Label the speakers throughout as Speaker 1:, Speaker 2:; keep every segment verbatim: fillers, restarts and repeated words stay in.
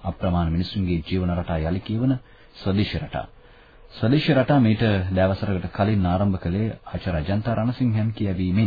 Speaker 1: අප්‍රමාණ මිනිසුන්ගේ ජීවන රටා යලි කියවන ස්වදේශී රටා. ස්වදේශී රටා මේට දවසකට කලින් ආරම්භ කළේ ආචාර්ය අජන්ත රණසිංහන් කියවීමෙන්.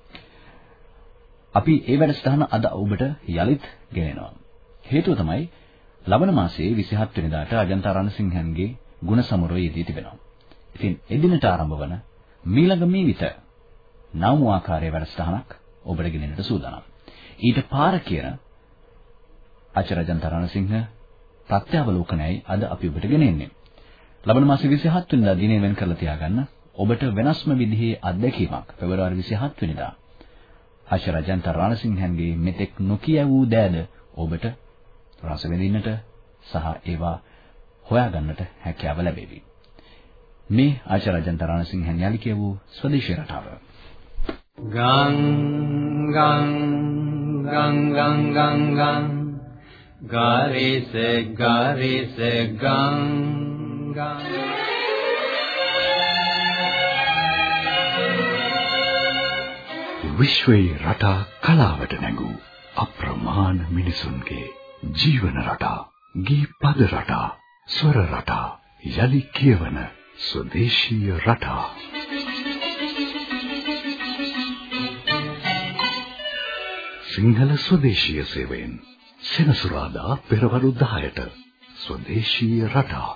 Speaker 1: අපි ඒ වැඩසටහන අද ඔබට යලිත් ගෙනෙනවා. හේතුව තමයි ලබන මාසයේ විසිහත් වෙනිදාට අජන්ත රණසිංහන්ගේ ගුණ සමරුවේ යෙදී තිබෙනවා. ඉතින් එදිනට ආරම්භ වන මීළඟ මීවිත නවම ආකාරයේ වැඩසටහනක් ඔබට ගෙනෙන්නට සූදානම්. ඊට පාර කියන ආචාර්ය අජන්ත රණසිංහ ප්‍රත්‍යවලෝකනයයි අද අපි ඔබට ගෙනෙන්නේ. ලබන මාසයේ විසිහත් වෙනිදා දිනේ වෙන් කරලා තියාගන්න ඔබට වෙනස්ම විදිහේ අත්දැකීමක් පෙබරවාරි විසිහත් වෙනිදා ආචාර්ය අජන්ත රණසිංහන්ගේ මෙතෙක් නොකිය වූ දෑද ඔබට රස විඳින්නට සහ ඒවා හොයාගන්නට හැකියාව ලැබෙවි. මේ ආචාර්ය අජන්ත රණසිංහන් යලි කියවූ ස්වදේශී රටාව.
Speaker 2: ගං ගං ගං ගං ගං ගං ගාරිස ගාරිස ගං ගං
Speaker 3: විශ්වයේ රටා කලාවට නැඟූ අප්‍රමාණ මිනිසුන්ගේ ජීවන රටා, ගී පද රටා, ස්වර රටා යලි කියවන ස්වදේශීය රටා. සිංහල ස්වදේශීය සේවයෙන් සෙනසුරාදා පෙරවරු දහයට ස්වදේශීය රටා.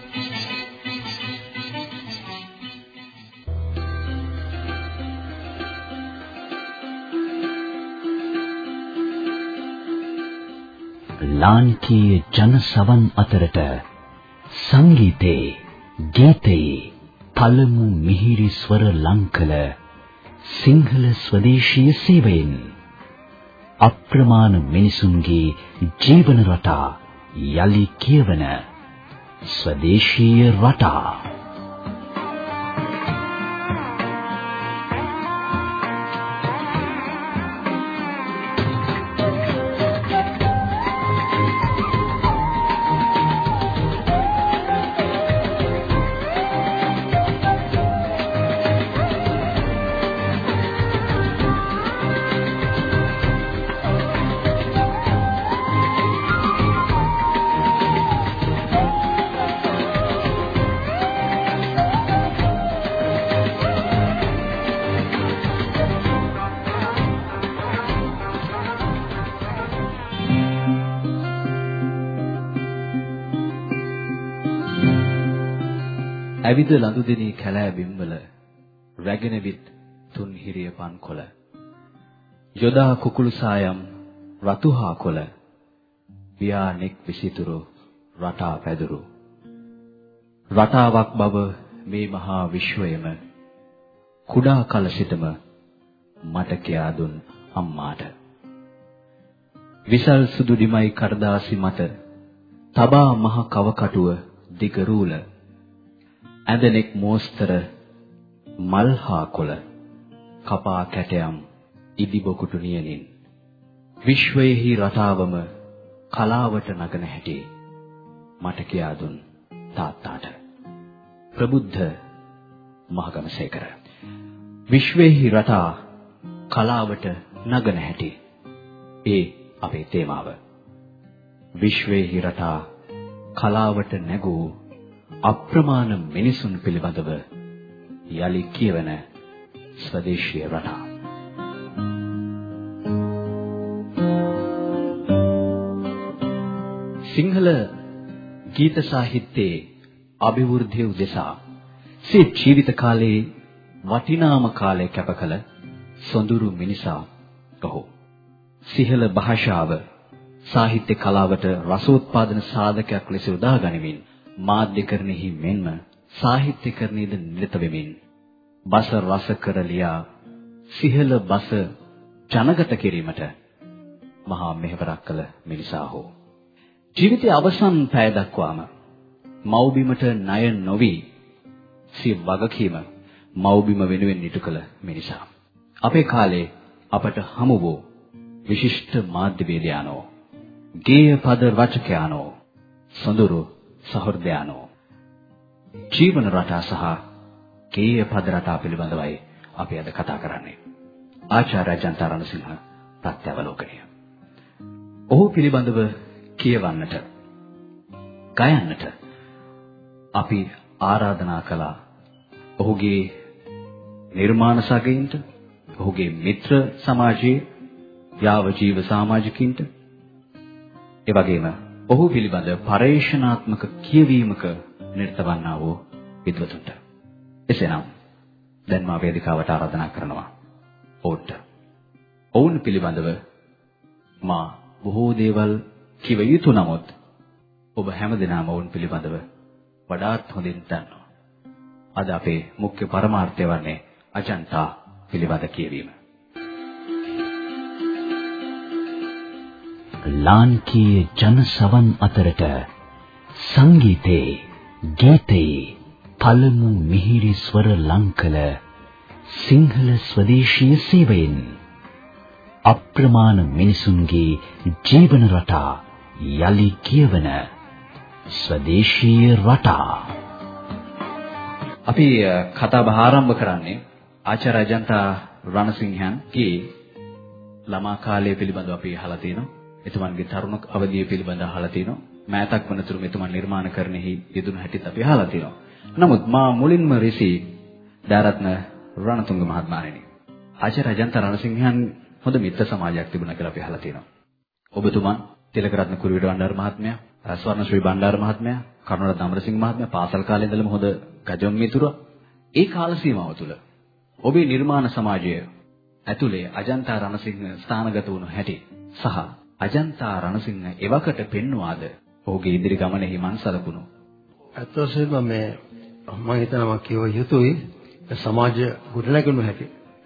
Speaker 4: ලාංකීය ජන සවන් අතරට සංගීතේ ගීතේ පළමු මිහිරි ස්වර ලංකල සිංහල ස්වදේශීය සේවයෙන් අප්‍රමාණ මිනිසුන්ගේ ජීවන රටා යලි කියවන ස්වදේශීය රටා.
Speaker 1: ඇවිද ලඳුදිනී කැලෑ බිම්වල රැගෙන විත් තුන් හිරිය පන්කොළ යොදා කුකුළු සායම් රතුහා කොළ පියාණෙක් විසිතුරු රටා පැදුරු රටාවක් බව මේ මහා විශ්වයම කුඩා කල සිටම මට කියා දුන් අම්මාට විසල් සුදු දිමයි කරදාසි මත තබා මහ කවකටුව දිග රූල ඇඳෙනෙක් මෝස්තර මල්හා කොළ කපා කැටයම් ඉදි බොකුටු නියනින් විශ්වයේහි රටාවම කලාවට නගන හැටි මට කියා දුන් තාත්තාට. ප්‍රබුද්ධ මහගමසේකර. විශ්වයේහි රටා කලාවට නගන හැටි ඒ අපේ තේමාව. විශ්වයේහි රටා කලාවට නැගූ අප්‍රමාණ මිනිසුන් පිළිබඳව යලි කියවන ස්වදේශීය රටා. සිංහල ගීත සාහිත්‍යයේ අභිවෘද්ධිය උදෙසා සිය ජීවිත කාලයේ වටිනාම කාලය කැප කළ සොඳුරු මිනිසා ඔහු. සිංහල භාෂාව සාහිත්‍ය කලාවට රසෝත්පාදන සාධකයක් ලෙස යොදා ගනිමින් මාධ්‍යකරණෙහි මෙන්ම සාහිත්‍යකරණයේද නිරත වෙමින් බස රස කර ලියා සිංහල බස ජනගත කිරීමට මහා මෙහෙවරක් කළ මිනිසා හෝ ජීවිතයේ අවසන් පැය දක්වාම මව්බිමට ණය නොවි සිය වගකීම මව්බිම වෙනුවෙන් ඉටු කළ මිනිසා. අපේ කාලේ අපට හමු වූ විශිෂ්ට මාධ්‍යවේදයානෝ, ගේය පද රචකයානෝ, සොඳුරු සහෘදයානෝ ජීවන රටා සහ ගේය පද රටා පිළිබඳවයි අපි අද කතා කරන්නේ. ආචාර්ය අජන්ත රණසිංහ ප්‍රත්‍යවලෝකනය. ඔහු පිළිබඳව කියවන්නට ගයන්නට අපි ආරාධනා කළා ඔහුගේ නිර්මාණ සගයින්ට, ඔහුගේ මිත්‍ර සමාජයේ යාව ජීව සමාජිකින්ට, ඒ වගේම ඔහු පිළිබඳ පරේක්ෂණාත්මක කියවීමක නිරත වන්නා වූ විද්වතුන්ට. එසේනම් දැන් මා වේදිකාවට ආරාධනා කරනවා ඔවුන්ට. ඔවුන් පිළිබඳව මා බොහෝ දේවල් කිව යුතු නමුත් ඔබ හැමදෙනාම ඔවුන් පිළිබඳව වඩාත් හොඳින් දන්නවා. අද අපේ මුඛ්‍ය පරමාර්ථය වන්නේ අජන්තා පිළිබඳ කියවීම.
Speaker 4: ලාංකීය ජන සවන් අතරට සංගීතේ ගීතේ පළමු මිහිරි ස්වර ලංකල සිංහල ස්වදේශීය සේවයෙන් අප්‍රමාණ මිනිසුන්ගේ ජීවන රටා යලි කියවන ස්වදේශීය රටා.
Speaker 1: අපි කතා බහ ආරම්භ කරන්නේ ආචාර්ය අජන්තා රණසිංහන්ගේ ළමා කාලය පිළිබඳව අපි අහලා තිනවා. එතුමන්ගේ තරුණ අවධිය පිළිබඳව අහලා තිනවා. මෑතක් වනතුරු මෙතුමන් නිර්මාණ කරන්නෙහි යෙදුණු හැටිත් අපි අහලා තිනවා. නමුත් මා මුලින්ම රිසි දාරත්න රණතුංග මහත්මයාණෙනි. ආචාර්ය අජන්තා රණසිංහන් හොඳ මිත්‍ර සමාජයක් තිබුණා කියලා අපි අහලා තිනවා. ඔබතුමන් තිලකරත්න කුරුවිට බණ්ඩාර මහත්මයා, ස්වර්ණශ්‍රී බණ්ඩාර මහත්මයා, කරුණාරත්න අමරසිංහ මහත්මයා පාසල් කාලේ ඉඳලම හොඳ ගජම් මිතුරා. ඒ කාල සීමාව තුළ ඔබේ නිර්මාණ සමාජය ඇතුලේ අජන්තා රණසිංහ ස්ථානගත වුණු හැටි සහ අජන්තා රණසිංහ එවකට පෙන්වාද ඔහුගේ ඉදිරි ගමනේහි මන් සලකුණු.
Speaker 5: අත් වශයෙන්ම මේ මම හිතනවා කියව යුතුයි සමාජ ගොඩනැගුණු හැටි.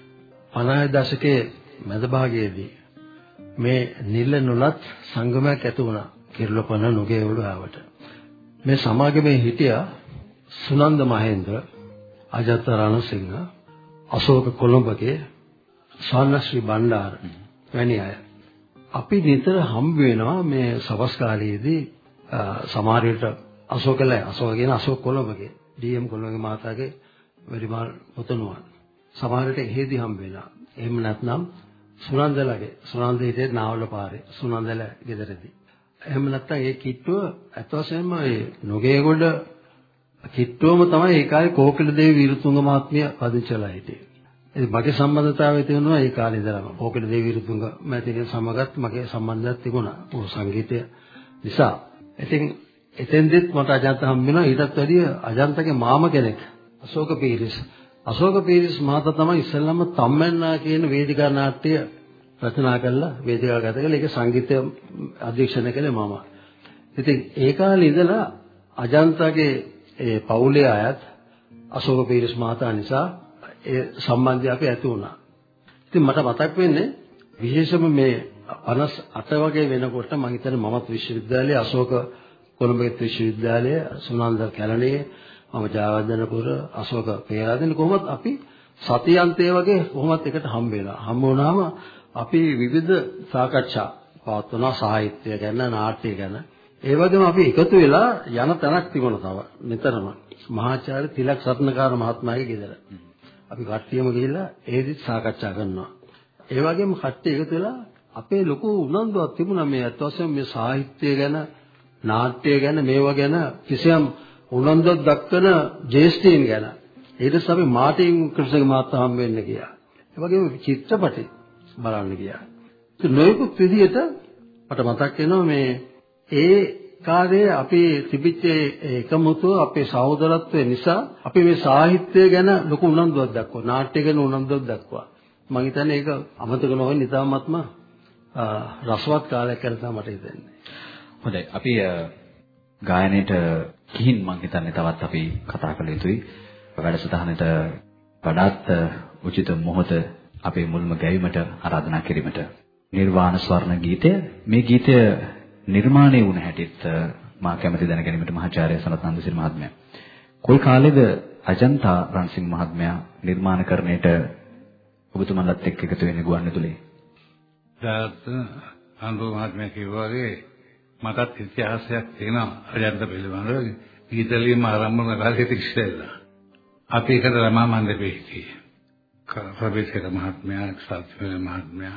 Speaker 5: පනහේ දශකයේ මැද භාගයේදී මේ නිල නුලත් සංගමයක් ඇති වුණා කිරුළපන නුගේවුළු ආවට. මේ සමාගමේ හිටියා සුනන්ද මහේන්ද්‍ර, අජන්තා රණසිංහ, අශෝක කොළඹගේ, ස්වර්ණශ්‍රී බණ්ඩාර වැනි අය. අපි නිතර හම්බ වෙනවා මේ සවස් කාලයේදී සමහර විට අශෝකල අශෝක කියන අශෝක කොළඹගේ ඩී.එම්. කොළඹගේ මාතාගේ වැඩිමහල් පුතණුවන් සමහර විට එහෙදි හම්බ වෙනවා. එහෙම නැත්නම් සුනන්දලගේ සුනන්ද හිටියේ නාවල පාරේ සුනන්දල ගෙදරදී. එහෙම නැත්නම් ඒ කිට්ටුව අත් වශයෙන්ම ඒ නොගේගොඩ කිට්ටුවම තමයි ඒ කාලේ කෝකිල දේවී වීරතුංග මහත්මිය පදිංචිලා හිටියේ. ඒ මගේ සම්බන්ධතාවය තියෙනවා ඒ කාලේ ඉඳලම. කෝකිල දේවී වීරතුංග මහත්මිය සමගත් මගේ සම්බන්ධයක් තිබුණා. ඕ සංගීතය නිසා. ඉතින් එතෙන්දෙත් මට අජන්ත හම්බ වෙනවා. ඊටත් වැඩිය අජන්තගේ මාම කෙනෙක් අශෝක පීරිස්. අශෝක පීරිස් මහතා තමයි ඉස්සෙල්ලාම තම්මැන්නා කියන වේදිකා නාට්‍ය රචනා කළා. වේදිකාව ගත කළා. ඒක සංගීතය අධ්‍යක්ෂණය කළේ මම. ඉතින් ඒ කාලේ ඉඳලා අජන්තගේ ඒ පවුලේ අයත් අශෝක පීරිස් මහතා නිසා ඒ සම්බන්ධය අපි ඇති වුණා. ඉතින් මට මතක් වෙන්නේ විශේෂම මේ පනස් අට වගේ වෙනකොට මම හිතන්නේ මමත් විශ්වවිද්‍යාලයේ අශෝක කොළඹ විශ්වවිද්‍යාලයේ සුනන්ද කැලණියේ මම ජයවර්ධනපුර අශෝක පේරාදෙණි කොහොමත් අපි සතියන්තයේ වගේ කොහොමත් එකට හම්බ වෙනවා. හම්බ වුණාම අපි විවිධ සාකච්ඡා පවත්වනවා සාහිත්‍ය ගැන නාට්‍ය ගැන. ඒ වගේම අපි එකතු වෙලා යන තැනක් තිබුණා තව නිතරම මහාචාර්ය තිලක් සත්නකාර මහත්මයාගේ ගෙදර. අපි කට්ටියම ගිහිල්ලා ඒදිත් සාකච්ඡා කරනවා. ඒ වගේම කට්ටිය එකතු වෙලා අපේ ලොකු උනන්දුවක් තිබුණා මේ අත් වශයෙන් මේ සාහිත්‍ය ගැන නාට්‍ය ගැන මේවා ගැන කිසියම් උනන්දුවක් දක්වන ජේෂ්ඨීන් ගැන. ඊට පස්සේ අපි මාටින් ක්‍රිෂ්ණගේ මහත්මයා හම්බ වෙන්න ගියා. ඒ වගේම චිත්‍රපටි බලන්න ගියා. ඒ නොයෙකුත් විදිහට මට මතක් වෙනවා මේ ඒ කාලේ අපි තිබිච්ච එකමුතුව අපේ සහෝදරත්වය නිසා අපි මේ සාහිත්‍ය ගැන ලොකු උනන්දුවක් දක්වුවා. නාට්‍ය ගැන උනන්දුවක් දක්වුවා. මම හිතන්නේ ඒක අමතක නොවෙන්න නිතාමත්ම රසවත් කාලයක් කියලා තමයි මට හිතෙන්නේ.
Speaker 1: හොඳයි. අපි ගායනයේට කිහින් මම හිතන්නේ තවත් අපි කතා කළ යුතුයි. වැඩසටහනට වඩාත් උචිත මොහොත අපේ මුල්ම ගැයීමට ආරාධනා කිරීමට. නිර්වාණ ස්වර්ණ ගීතය මේ ගීතය නිර්මාණය වුණ හැටිත් මා කැමැති දැන ගැනීමට මහාචාර්ය සනත් නන්දසිරි මහත්මයා. කොයි කාලෙද අජන්තා රණසිංහ මහත්මයා නිර්මාණකරණයට ඔබතුමන්ලත් එක්ක එකතු වෙන්නේ ගුවන්විදුලියේ?
Speaker 6: දාත් අනුර මහත්මයා කිව්වා වගේ මටත් ඉතිහාසයක් තියෙනවා අජන්ත පිළිබඳව. ගීතලියම ආරම්භ වුණ කාලේ ඉස්සෙල්ලා. අපි එකට රමා මන්දපේ හිටියේ. කපිසේක මහත්මයා, සත්‍ය මහත්මයා,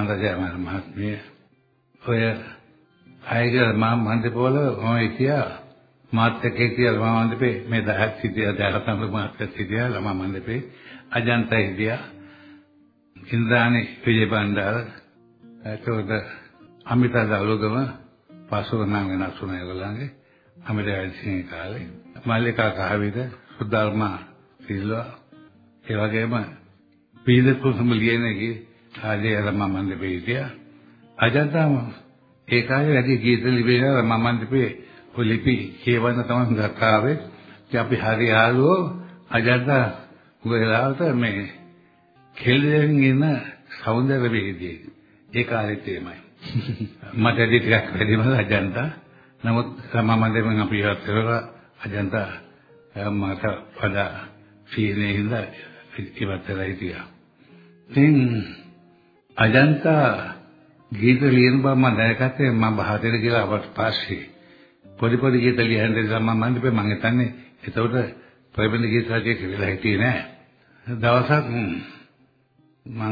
Speaker 6: නන්දජයමල් මහත්මිය ඔය අයගේ මම මන්දපෝල මම හිටියා මාත් එක්ක හිටියා ළමා මණ්ඩපේ මේ දහයක් සිටියා දහතම මාත් එක්ක හිටියා ළමා මණ්ඩපේ අජන්තා හිටියා ඉන්ද්‍රාණි විජේබණ්ඩාර ඒකෝද අමිතා දවලුගම පාසල නම් වෙනස් වුණා ඒගොල්ලන්ගේ අමිතාගේ කාලේ මල්ලිකා කහවිද සුද්ධර්මා සිල්වා ඒ වගේම පීඩ කුසුම ලියනගේ ආදී ළමා මණ්ඩපේ හිටියා අජන්තාම ඒ කාලේ වැඩි ගීත ලිපිලා ළමා මණ්ඩපේ ලිපි කියවන්න තමයි ගත්තාවේ. ඉතින් අපි හරි ආලෝ අජන්තා ගොඩලාට මේ කෙල්ලෙන් ඉන්න සෞන්දර්ය වේදිකේ ඒ කාලෙත් එහෙමයි. මට ඇදී ටිකක් වැඩිම අජන්තා. නමුත් සමමන්දෙන් අපි ඉවත් කරලා අජන්තා මට වඩා සීනේ ඉඳලා ඉවත් කරලා හිටියා. ඉතින් අජන්තා ගීත ලියන බව මම දැනගත්තේ මම බහතර කියලා අපට පස්සේ පොඩි පොඩි ගීත ලියන දේ මම මන්දපේ මම හිතන්නේ එතකොට ප්‍රබන්ධ ගීත රචකයෙක් කියලා හිටියේ නෑ. දවසක් මම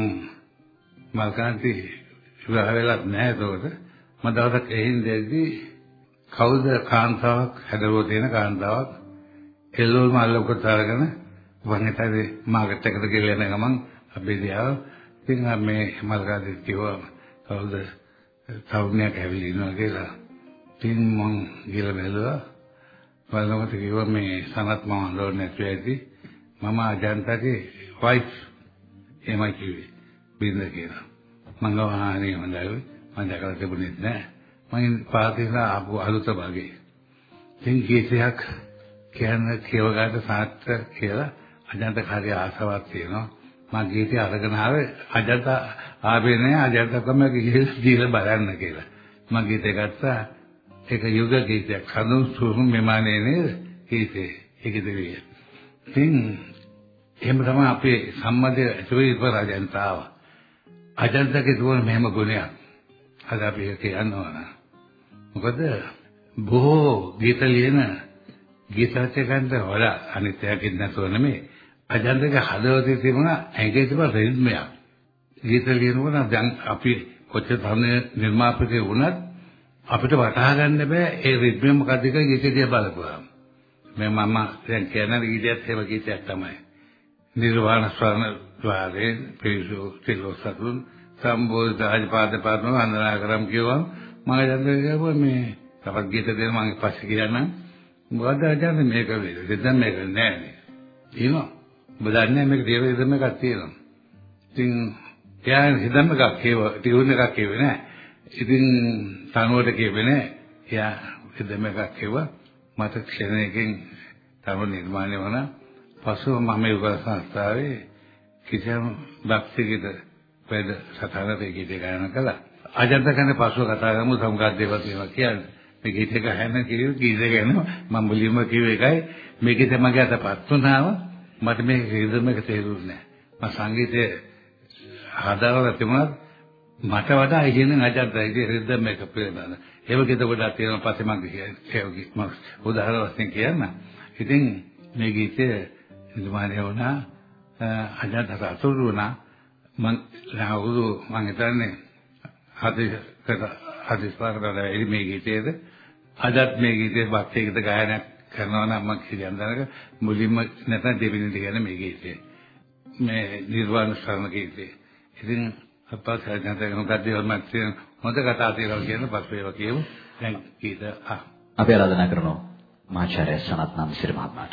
Speaker 6: මල්කාන්ති විවාහ වෙලත් නෑ එතකොට මම දවසක් එහින් දෙද්දී කවුද කාන්තාවක් හැදවෝ තියෙන කාන්තාවක් එල්ලෝල්ම අල්ලකට අරගෙන මම හිතන්නේ මාකට් එකට ගිහලා යන ගමන් අපි දිහා ඉතින් මේ මල්කාන්ති කිව්වා කවුද තවුණියක් ඇවිල්ලා ඉන්නවා කියලා. ඉතින් මං ගිහලා බැලුවා. බලනකොට කිව්වා මේ සනත් මම අඳෝන්නේ නැතුව ඇති. මම අජන්තාගේ වයිෆ් එමයි කිව්වේ. බින්ද කියලා. මං ගාවා අනේ හොඳයි. මම දැකලා තිබුණේ නැහැ. මම පාතිලා ආපු අලුත භාගේ. ඉතින් කීසයක් කියන්න කියව ගන්න සාත්‍ත කියලා අජන්ත කාර්ය ආසාවක් තියෙනවා. මම ගීතය අරගෙන ආවේ අජන්ත ආවේ නෑ අජන්ත කම ගිහිල්ලා දීලා බලන්න කියලා. මම ගීතය ගත්තා ඒක යුග ගීතයක් සඳුන් සුහුම් මෙමානේ නේද ගීතේ ඒකද විය. ඉතින් එහෙම තමයි අපේ සම්මතය ඇතුලේ ඉපර අජන්තාව. අජන්තගේ දුවන මෙහෙම ගුණයක්. අද අපි ඒක කියනවා. මොකද බොහෝ ගීත ලියන ගීත රචකයන්ට වඩා අනිත් එකකින් නැතුව නෙමෙයි අජන්තගේ හදවතේ තිබුණ ඇඟේ තිබුණ රිද්මයක්. ගීත ලියනකොට දැන් අපි කොච්චර තරුණ නිර්මාපකයෙක් වුණත් අපිට වටහා ගන්න බෑ ඒ රිද්මය මොකක්ද කියලා ගීතය දිහා බලපුවාම. මේ මම දැන් කියන ගීතයත් ඒව ගීතයක් තමයි. නිර්වාණ ස්වර්ණ ద్వාරේ පිරිසු තිලෝසතුන් සම්බෝධ ආජපාද පාදම වන්දනා කරම් කියවම් මම දැන් මේ තවත් ගීත දෙන්න මම පස්සේ කියන්නම්. මොකද අජන්ත මේක වේද දෙන්න මේක නෑ නේ. එහෙනම් බදන්නේ මේක දේව දෙන්න එකක් තියෙනවා. ඉතින් එයා හිතන්න එකක් කියව ටියුන් එකක් කියවේ නෑ. ඉතින් තනුවට කියවේ නෑ. එයා හිතන්න එකක් කියවා මට ක්ෂණයකින් තනුව නිර්මාණය වුණා. පසුව මම මේ උගල සංස්ථාවේ කිසියම් භක්තිගීත වැඩ සටහනක ගීත ගායනා කළා. අජන්ත කන්නේ පසුව කතා කරමු සමුගත දේවල් ඒවා කියන්නේ. මේ ගීත ගහන කිව්ව ගීත ගැන මම මුලින්ම කිව්ව එකයි මේකේ තමගේ අතපත් වුණාම මට මේ රිද්ම එක තේරුන්නේ නැහැ. මම සංගීතයේ හදාගන්න තිබුණත් මට වඩා ඉගෙන අජන්තයි ඉතින් රිද්ම එක පිළිබඳ. ඒක ගීත ගොඩක් තියෙනවා පස්සේ මම කියන්නේ මම උදාහරණ වශයෙන් කියන්න. ඉතින් මේ ගීතය නිර්මාණය වුණා අජන්ත සතුටු වුණා. මම ලහවුරු මම හිතන්නේ හදිස්සියට හදිස්සියට මේ ගීතයේද අදත් මේ ගීතේ භක්තිගීත ගායනා කරනවා නම් මම කියන්නේ මුලින්ම නැත්නම් දෙවෙනි දිගන මේ ගීතේ මේ නිර්වාණ ශරණ ගීතේ. ඉතින් අපත් හදන්න මොකක්ද වමත් හොඳ කතා තියෙනවා කියන පස්සේ ඒවා කියමු. දැන් ගීත ආ
Speaker 1: අපි ආරාධනා කරනවා මාචාර්ය සනත් නාමසිරි මහත්මයාට.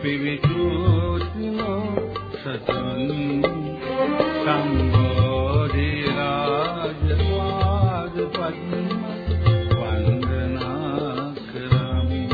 Speaker 6: පිවිතුනෝ සතුන් සම්බෝධි රාජපාද පද්ම වන්දනා කරමි.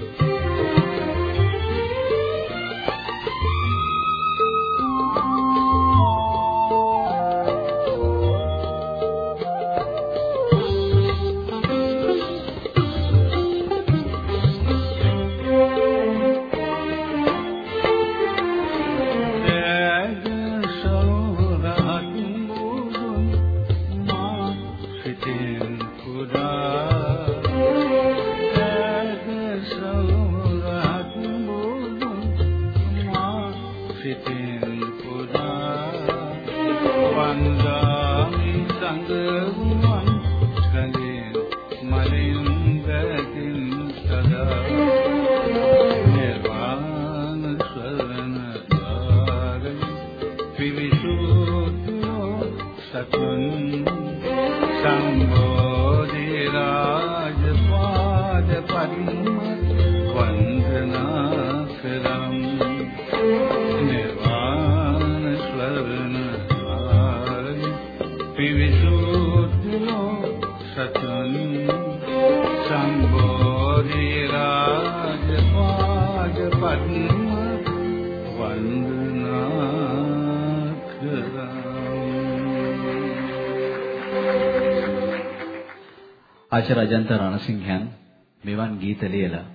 Speaker 1: ආචාර්ය අජන්ත රණසිංහයන් මෙවන් ගීත ලියලා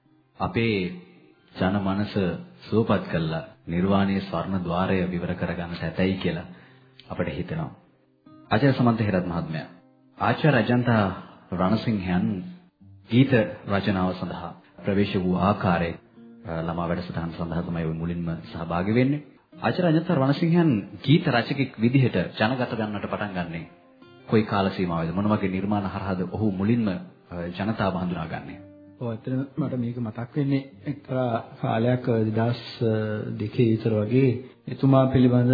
Speaker 1: අපේ ජන මනස සුවපත් කළා නිර්වාණයේ ස්වර්ණ ద్వාරය විවර කරගන්නට ඇතයි කියලා අපිට හිතෙනවා. ආචාර්ය සමන්ත හේරත් මහත්මයා ආචාර්ය අජන්ත රණසිංහයන් ගීත රචනාව සඳහා ප්‍රවේශ වූ ආකාරය ළමා වැඩසටහන සඳහා තමයි මුලින්ම සහභාගී වෙන්නේ. ආචාර්ය අජන්ත රණසිංහයන් ගීත රචකෙක් විදිහට ජනගත ගන්නට පටන් ගන්නේ කොයි කාල සීමාවේද? මොන වගේ නිර්මාණ හරහාද ඔහු මුලින්ම ජනතාව හඳුනාගන්නේ?
Speaker 7: ඔව් ඇත්තටම මට මේක මතක් වෙන්නේ එක්තරා කාලයක් දෙදාස් දෙකේ විතර වගේ එතුමා පිළිබඳ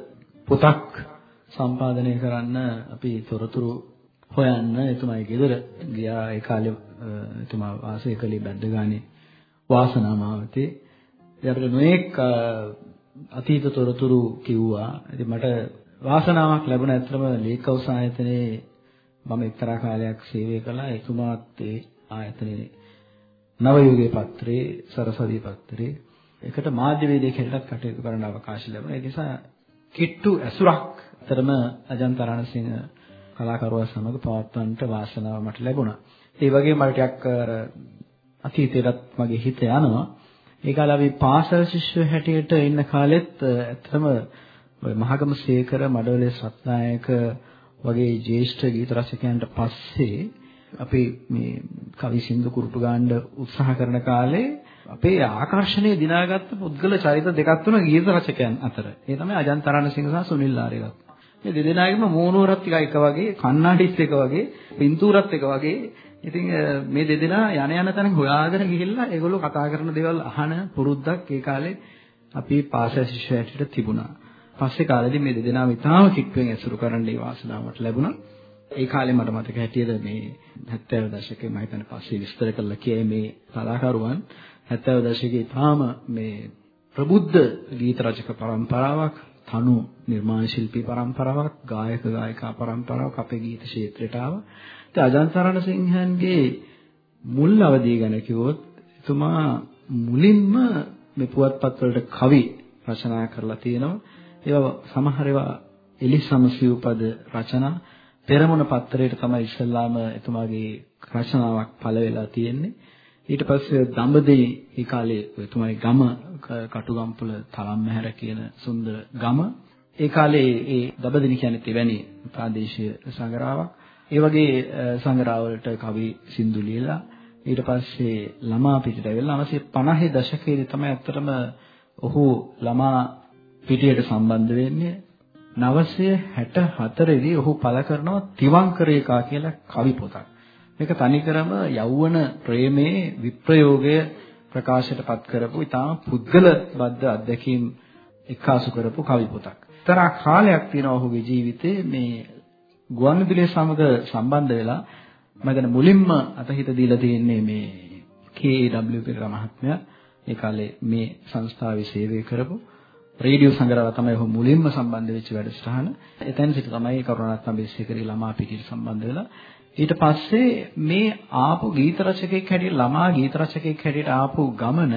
Speaker 7: පොතක් සම්පාදනය කරන්න අපි තොරතුරු හොයන්න එතුමාගේ ගෙදර ගියා. ඒ කාලේ එතුමා වාසය කළේ බැද්දගානේ වාසනාමාවතේ. ඉතින් අපිට නොඑක් අතීත තොරතුරු කිව්වා. ඉතින් මට වාසනාවක් ලැබුණ ඇත්තම ලේකවුස් ආයතනයේ මම එක්තරා කාලයක් සේවය කළා. එතුමාත් ඒ ආයතනයේ නවයුගයේ පත්‍රයේ සරසවි පත්‍රයේ එකට මාධ්‍යවේදියෙක් හැටියට කටයුතු කරන්න අවකාශය ලැබුණා. ඒ නිසා කිට්ටු ඇසුරක් අතරම අජන්ත රණසිංහ කලාකරුවා සමග පවත්වන්නට වාසනාව මට ලැබුණා. ඒ වගේම මට ටිකක් අතීතයටත් මගේ හිත යනවා. ඒ කාලේ අපි පාසල් ශිෂ්‍ය හැටියට ඉන්න කාලෙත් ඇත්තම මහගම සේකර මඩවලේ සත්නායක වගේ ජ්‍යෙෂ්ඨ ගීත රචකයන්ට පස්සේ අපි මේ කවි සින්දු කුරුටු ගාන්න උත්සාහ කරන කාලේ අපේ ආකර්ෂණය දිනාගත්ත පුද්ගල චරිත දෙකක් තුන ගීත රචකයන් අතර. ඒ තමයි අජන්ත රණසිංහ සහ සුනිල් ආරේරත්න. මේ දෙදෙනාගේම මෝනුවරත් ටික එක වගේ, කන්නාඩිත් එක වගේ, පින්තූරත් එක වගේ. ඉතින් මේ දෙදෙනා යන යන තැන හොයාගෙන ගිහිල්ලා ඒගොල්ලෝ කතා කරන දේවල් අහන පුරුද්දක් ඒ කාලේ අපි පාසල් ශිෂ්‍ය හැටියට තිබුණා. පස්සේ කාලෙදී මේ දෙදෙනාම ඉතාම කිට්ටුවෙන් ඇසුරු කරන්න ඒ වාසනාවට ලැබුණා. ඒ කාලේ මට මතක හැටියට මේ හැත්තෑ දශකයේ මම හිතන්නේ පස්සේ විස්තර කළා කියයි මේ කලාකරුවන් හැත්තෑ දශකයේ ඉතාම මේ ප්‍රබුද්ධ ගීත රචක පරම්පරාවක්, තනු නිර්මාණ ශිල්පී පරම්පරාවක්, ගායක ගායිකා පරම්පරාවක් අපේ ගීත ක්ෂේත්‍රයට ආවා. ඉතින් අජන්ත රණසිංහන්ගේ මුල් අවධිය ගැන කිව්වොත් එතුමා මුලින්ම මේ පුවත්පත් වලට කවි රචනා කරලා තියෙනවා. ඒවා සමහර ඒවා එලි සමසිව්පද රචනා පෙරමුණ පත්‍රයට තමයි ඉස්සල්ලාම එතුමාගේ රචනාවක් පළ වෙලා තියෙන්නේ. ඊට පස්සේ දඹදෙයි ඒ කාලේ එතුමාගේ ගම කටුගම්පුල තලම්මැහැර කියන සුන්දර ගම. ඒ කාලේ ඒ දඹදෙනි කියන්නේ එවැනි ප්‍රාදේශීය සංගරාවක්. ඒ වගේ සංගරාවලට කවි සින්දු ලියලා ඊට පස්සේ ළමා පිටියට ඇවිල්ලා නවසිය පනහේ දශකයේදී තමයි අත්‍තරම ඔහු ළමා පිටියට සම්බන්ධ වෙන්නේ. නවසිය හැට හතරේදී ඔහු පළ කරනවා තිවංකරේකා කියලා කවි පොතක්. මේක තනිකරම යෞවන ප්‍රේමයේ විප්‍රයෝගය ප්‍රකාශයටපත් කරපු ඉතාම පුද්ගල බද්ධ අත්දැකීම් එක්කාසු කරපු කවි පොතක්. තරහ කාලයක් තියෙනවා ඔහුගේ ජීවිතේ මේ ගුවන්විදුලිය සමග සම්බන්ධ වෙලා මම දැන් මුලින්ම අතහිත දීලා තියෙන්නේ මේ කේ.ඩබ්ලිව් පෙරේරා මහත්මයා. ඒ කාලේ මේ සංස්ථාවේ සේවය කරපු රේඩියෝ සංග්‍රහව තමයි ඔහු මුලින්ම සම්බන්ධ වෙච්ච වැඩසටහන. එතෙන් සිට තමයි කරුණාරත්න බේසේකරේ ළමා පිටියට සම්බන්ධ වෙලා ඊට පස්සේ මේ ආපු ගීත රචකයෙක් හැටියට ළමා ගීත රචකයෙක් හැටියට ආපු ගමන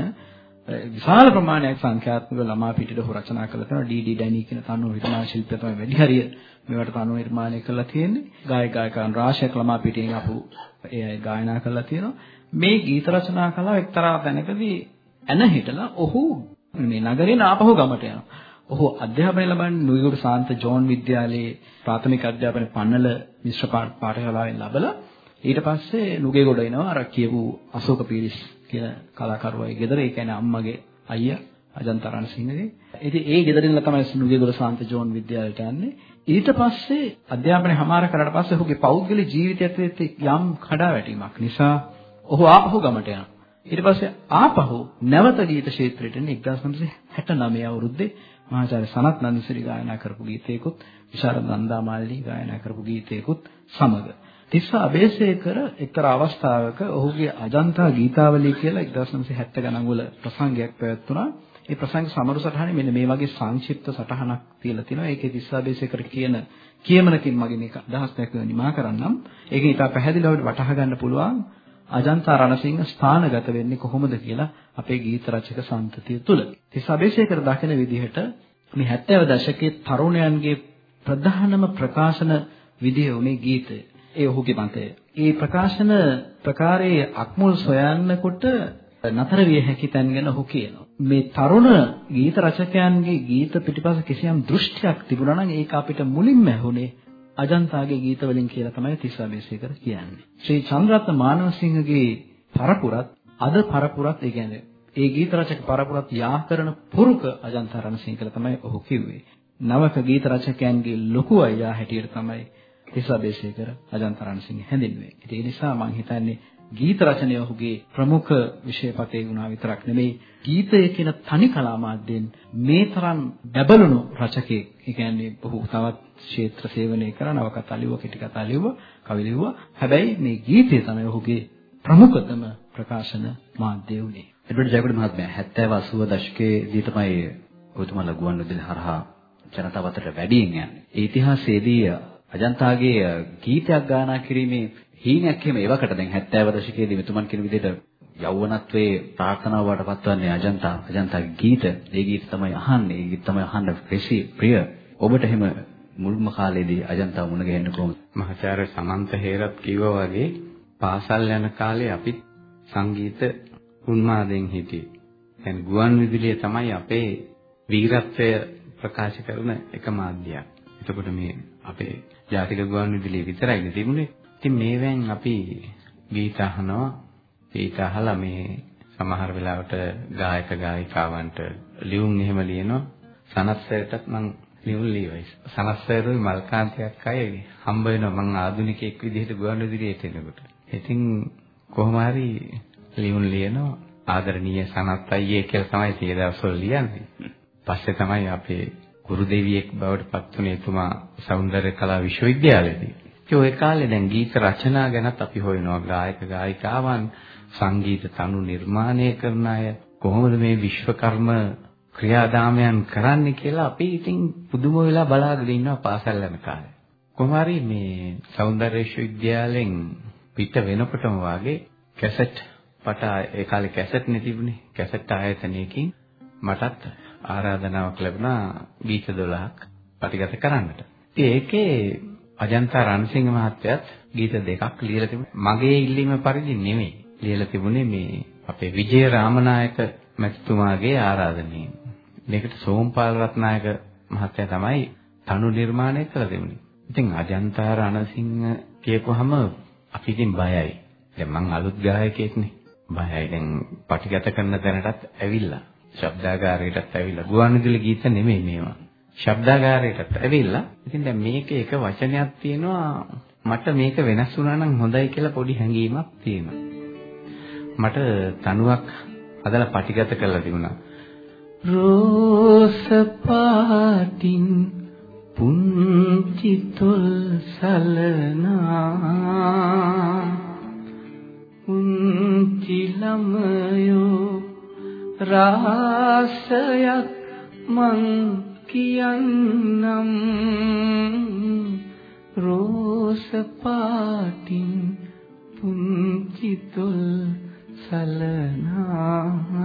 Speaker 7: විශාල ප්‍රමාණයක් සංඛ්‍යාත්මක ළමා පිටියට ඔහු රචනා කළා තමයි ඩී ඩී ඩැනී කියන තනුව නිර්මාණ ශිල්පියා තමයි වැඩි හරිය මේවට තනුව නිර්මාණය කළා තියෙන්නේ. ගායක ගායකයන් රාශියක් ළමා පිටියෙන් ආපු ඒ අය ගායනා කළා තියෙනවා. මේ ගීත රචනා කළා එක්තරා තැනකදී එන හිටලා ඔහු මේ නගරේන ආපහු ගමට යනවා. ඔහු අධ්‍යාපනය ලබන්නේ නුයිගොඩ සාන්ත ජෝන් විද්‍යාලයේ ප්‍රාථමික අධ්‍යාපන පන්නල මිශ්‍ර පාඨශාලාවෙන් ලැබලා ඊට පස්සේ නුගේගොඩ එනවා අර කියපු අශෝක පීරිස් කියන කලාකරුවයි ගෙදර. ඒ කියන්නේ අම්මගේ අයියා අජන්ත රණසිංහගේ. ඉතින් ඒ ගෙදරින්ලා තමයි නුගේගොඩ සාන්ත ජෝන් විද්‍යාලයට යන්නේ. ඊට පස්සේ අධ්‍යාපනය හමාර කරලා පස්සේ ඔහුගේ පෞද්ගලික ජීවිතයත් එක්ක යම් කඩාවැටීමක් නිසා ඔහු ආපහු ගමට යනවා. ඊට පස්සේ ආපහු නැවත ගීත ක්ෂේත්‍රයට එන්නේ එක්දාස් නවසිය හැට නවය අවුරුද්දේ මහාචාර්ය සනත් නන්දිසිරි ගායනා කරපු ගීතයකුත් විශාරද නන්දාමාලි ගායනා කරපු ගීතයකුත් සමග තිස්ස අබේසේකර එක්තරා අවස්ථාවක ඔහුගේ අජන්තා ගීතාවලිය කියලා එක්දාස් නවසිය හැත්තෑ ගණන් වල ප්‍රසංගයක් පැවැත්වුණා. ඒ ප්‍රසංග සමරු සටහනේ මෙන්න මේ වගේ සංක්ෂිප්ත සටහනක් තියලා තිනවා. ඒකේ තිස්ස අබේසේකර කියන කියමනකින් මගේ මේක අදහස් දැක්වෙන නිමා කරන්නම්. ඒකෙන් ඉතා පැහැදිලිව වටහා ගන්න පුළුවන් අජන්තා රණසිංහ ස්ථානගත වෙන්නේ කොහොමද කියලා අපේ ගීත රචක සම්තතිය තුල. තිස්ස අබේසේකර දකින විදිහට මේ හැත්තෑව දශකයේ තරුණයන්ගේ ප්‍රධානම ප්‍රකාශන විදිය උනේ ගීතය. ඒ ඔහුගේ මතය. ඒ ප්‍රකාශන ප්‍රකාරයේ අක්මුල් සොයන්නකොට නතර විය හැකි තැන් ගැන ඔහු කියනවා. මේ තරුණ ගීත රචකයන්ගේ ගීත පිටිපස්ස කිසියම් දෘෂ්ටියක් තිබුණා නම් ඒක අපිට මුලින්ම ඇහුනේ අජන්තාගේ ගීත වලින් කියලා තමයි තිස්ස අබේසේකර කියන්නේ. ශ්‍රී චන්ද්‍රරත්න මානවසිංහගේ පරපුරත් අද පරපුරත් ඒ කියන්නේ ඒ ගීත රචක පරපුරත් යා කරන පුරුක අජන්තා රණසිංහ කියලා තමයි ඔහු කිව්වේ. නවක ගීත රචකයන්ගේ ලොකු අයියා හැටියට තමයි තිස්ස අබේසේකර අජන්තා රණසිංහ හැඳින්වෙන්නේ. ඒ නිසා මම හිතන්නේ ගීත රචනය ඔහුගේ ප්‍රමුඛ විෂයපතේ වුණා විතරක් නෙමෙයි ගීතය කියන තනි කලා මාධ්‍යයෙන් මේ තරම් බැබළුණු රචකයෙක්. ඒ කියන්නේ ඔහු තවත් ක්ෂේත්‍ර සේවනය කරන නවකතා ලිව්වා, කෙටි කතා ලිව්වා, කවි ලිව්වා. හැබැයි මේ ගීතය තමයි ඔහුගේ ප්‍රමුඛතම ප්‍රකාශන මාධ්‍ය වුණේ.
Speaker 1: එඩ්වඩ් ජයකොඩි මහත්මයා හැත්තෑ අසූ දශකයේදී තමයි ඔතුමාලා ගුවන්විදුලි හරහා ජනතාව අතරට වැඩියෙන් යන්නේ. ඒ ඉතිහාසයේදී අජන්තාගේ ගීතයක් ගායනා කිරීමේ හීනයක් එහෙම ඒවකට දැන් හැත්තෑව දශකයේදී මෙතුමන් කියන විදිහට යෞවනත්වයේ ප්‍රාර්ථනාව වඩපත් වන්නේ අජන්තා අජන්තාගේ ගීත. ඒ ගීත තමයි අහන්නේ. ඒ ගීත තමයි අහන්න ප්‍රේසි ප්‍රිය. ඔබට එහෙම මුල්ම කාලේදී අජන්තාව මුණ ගැහෙන්න කොහොමද?
Speaker 2: මහාචාර්ය සමන්ත හේරත් කිව්වා වගේ පාසල් යන කාලේ අපි සංගීත උන්මාදයෙන් හිටියේ. දැන් ගුවන් විදුලිය තමයි අපේ වීරත්වය ප්‍රකාශ කරන එක මාධ්‍යයක්. එතකොට මේ අපේ ජාතික ගුවන් විදුලිය විතරයි තිබුණේ. ඉතින් මේවෙන් අපි ගීත අහනවා. ගීත අහලා මේ සමහර වෙලාවට ගායක ගායිකාවන්ට ලියුම් එහෙම ලියනවා. සනස්සයටත් මම ලියුම් ලියවයි. සනස්සයරුයි මල්කාන්තයක් අය හම්බ වෙනවා මම ආධුනිකයෙක් විදිහට ගුවන් විදුලියට එනකොට. ඉතින් කොහොම හරි ලියුම් ලියනවා. ආදරණීය සනත් අයියේ කියලා තමයි ඒ දවස්වල ලියන්නේ. පස්සේ තමයි අපේ ගුරු දෙවියෙක් බවට පත් වුණේ එතුමා සෞන්දර්ය කලා විශ්වවිද්‍යාලයේදී. ඒ ඔය කාලේ දැන් ගීත රචනා ගැනත් අපි හොයනවා. ගායක ගායිකාවන් සංගීත තනු නිර්මාණය කරන අය කොහොමද මේ විශ්වකර්ම ක්‍රියාදාමයන් කරන්නේ කියලා අපි ඉතින් පුදුම වෙලා බලාගෙන ඉන්නවා පාසල් යන කාලේ. කොහොම හරි මේ සෞන්දර්ය විශ්වවිද්‍යාලෙන් පිට වෙනකොටම වාගේ කැසට් පට ඒ කාලේ කැසට් නේ තිබුණේ. කැසට් ආයතනයකින් මටත් ආරාධනාවක් ලැබුණා ගීත දොළහක් පටිගත කරන්නට. ඉතින් ඒකේ අජන්තා රණසිංහ මහත්තයාත් ගීත දෙකක් ලියලා තිබුණා. මගේ ඉල්ලීම පරිදි නෙමෙයි. ලියලා තිබුණේ මේ අපේ විජය රාමනායක මැතිතුමාගේ ආරාධනාවෙන්. මේකට සෝම්පාල රත්නායක මහත්තයා තමයි තනු නිර්මාණය කළ දෙන්නේ. ඉතින් අජන්තා රණසිංහ කියපුවාම අපි ඉතින් බයයි. දැන් මං අලුත් ගායකයෙක්නේ. බයයි. දැන් පටිගත කරන තැනටත් ඇවිල්ලා. ශබ්දාගාරයටත් ඇවිල්ලා. ගුවන්විදුලි ගීත නෙමෙයි මේවා. ශබ්දාගාරයටත් ඇවිල්ලා. ඉතින් දැන් මේකේ එක වචනයක් තියෙනවා මට මේක වෙනස් වුණා නම් හොඳයි කියලා පොඩි හැඟීමක් තියෙනවා. මට තනුවක් හදලා පටිගත කරලා තිබුණා. රෝස පාටින් පුංචි තොල් සලනා පුංචි ළමයෝ රාසයක් මං කියන්නම් රෝස පාටින් පුංචි තොල් සලනා.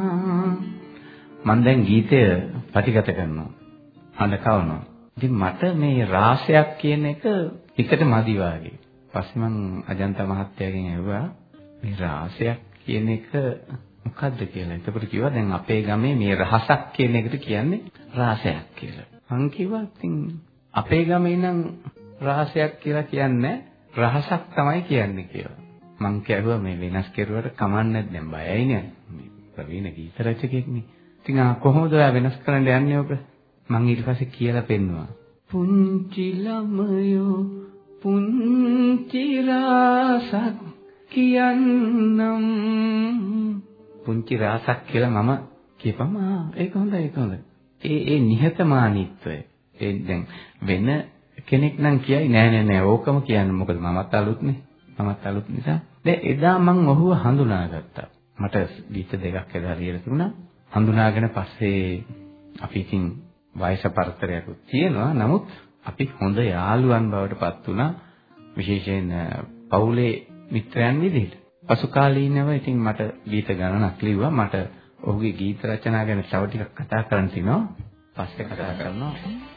Speaker 2: මම දැන් ගීතය පටිගත කරනවා අඬ කවනවා. ඉතින් මට මේ රාසයක් කියන එක එකට මදි වාගේ. පස්සේ මං අජන්ත මහත්තයාගෙන් ඇහුවා මේ රාසයක් කියන එක මොකද්ද කියලා. එතකොට කිව්වා දැන් අපේ ගමේ මේ රහසක් කියන එකට කියන්නේ රාසයක් කියලා. මං කිව්වා ඉතින් අපේ ගමේ නම් රහසයක් කියලා කියන්නේ රහසක් තමයි කියන්නේ කියලා. මං කියුවා මේ වෙනස් කෙරුවට කමන්නේ දැන් බයයිනේ. මේ ප්‍රවීණ ගීත රචකයෙක්නේ. ඉතින් ආ කොහොමද ඔයා වෙනස් කරන්න යන්නේ ඔබ? මං ඊට පස්සේ කියලා පෙන්නුවා. පුංචි ළමයෝ පුංචි රාසක් කියන්නම්. පුංචි රාසක් කියලා මම කියපම ඒක හොඳයි ඒක හොඳයි. ඒ ඒ නිහතමානීත්වය ඒ දැන් වෙන කෙනෙක් නම් කියයි නෑ නෑ නෑ ඕකම කියන්නේ මොකද මමත් අලුත්නේ. මමත් අලුත් නිසා. දැන් එදා මං ඔහුව හඳුනාගත්තා. මට ගීත දෙකක් එදා ලියලා තිබුණා. හඳුනාගෙන පස්සේ අපි ඉතින් වයස පරතරයක් තියෙනවා. නමුත් අපි හොඳ යාළුවන් බවට පත් වුණා. විශේෂයෙන් පවුලේ මිත්‍රයන් විදිහට. පසු කාලීනව ඉතින් මට ගීත ගණනක් ලිව්වා. මට ඔහුගේ ගීත රචනා ගැන තව ටිකක් කතා කරන්න තියෙනවා. පස්සේ කතා කරනවා.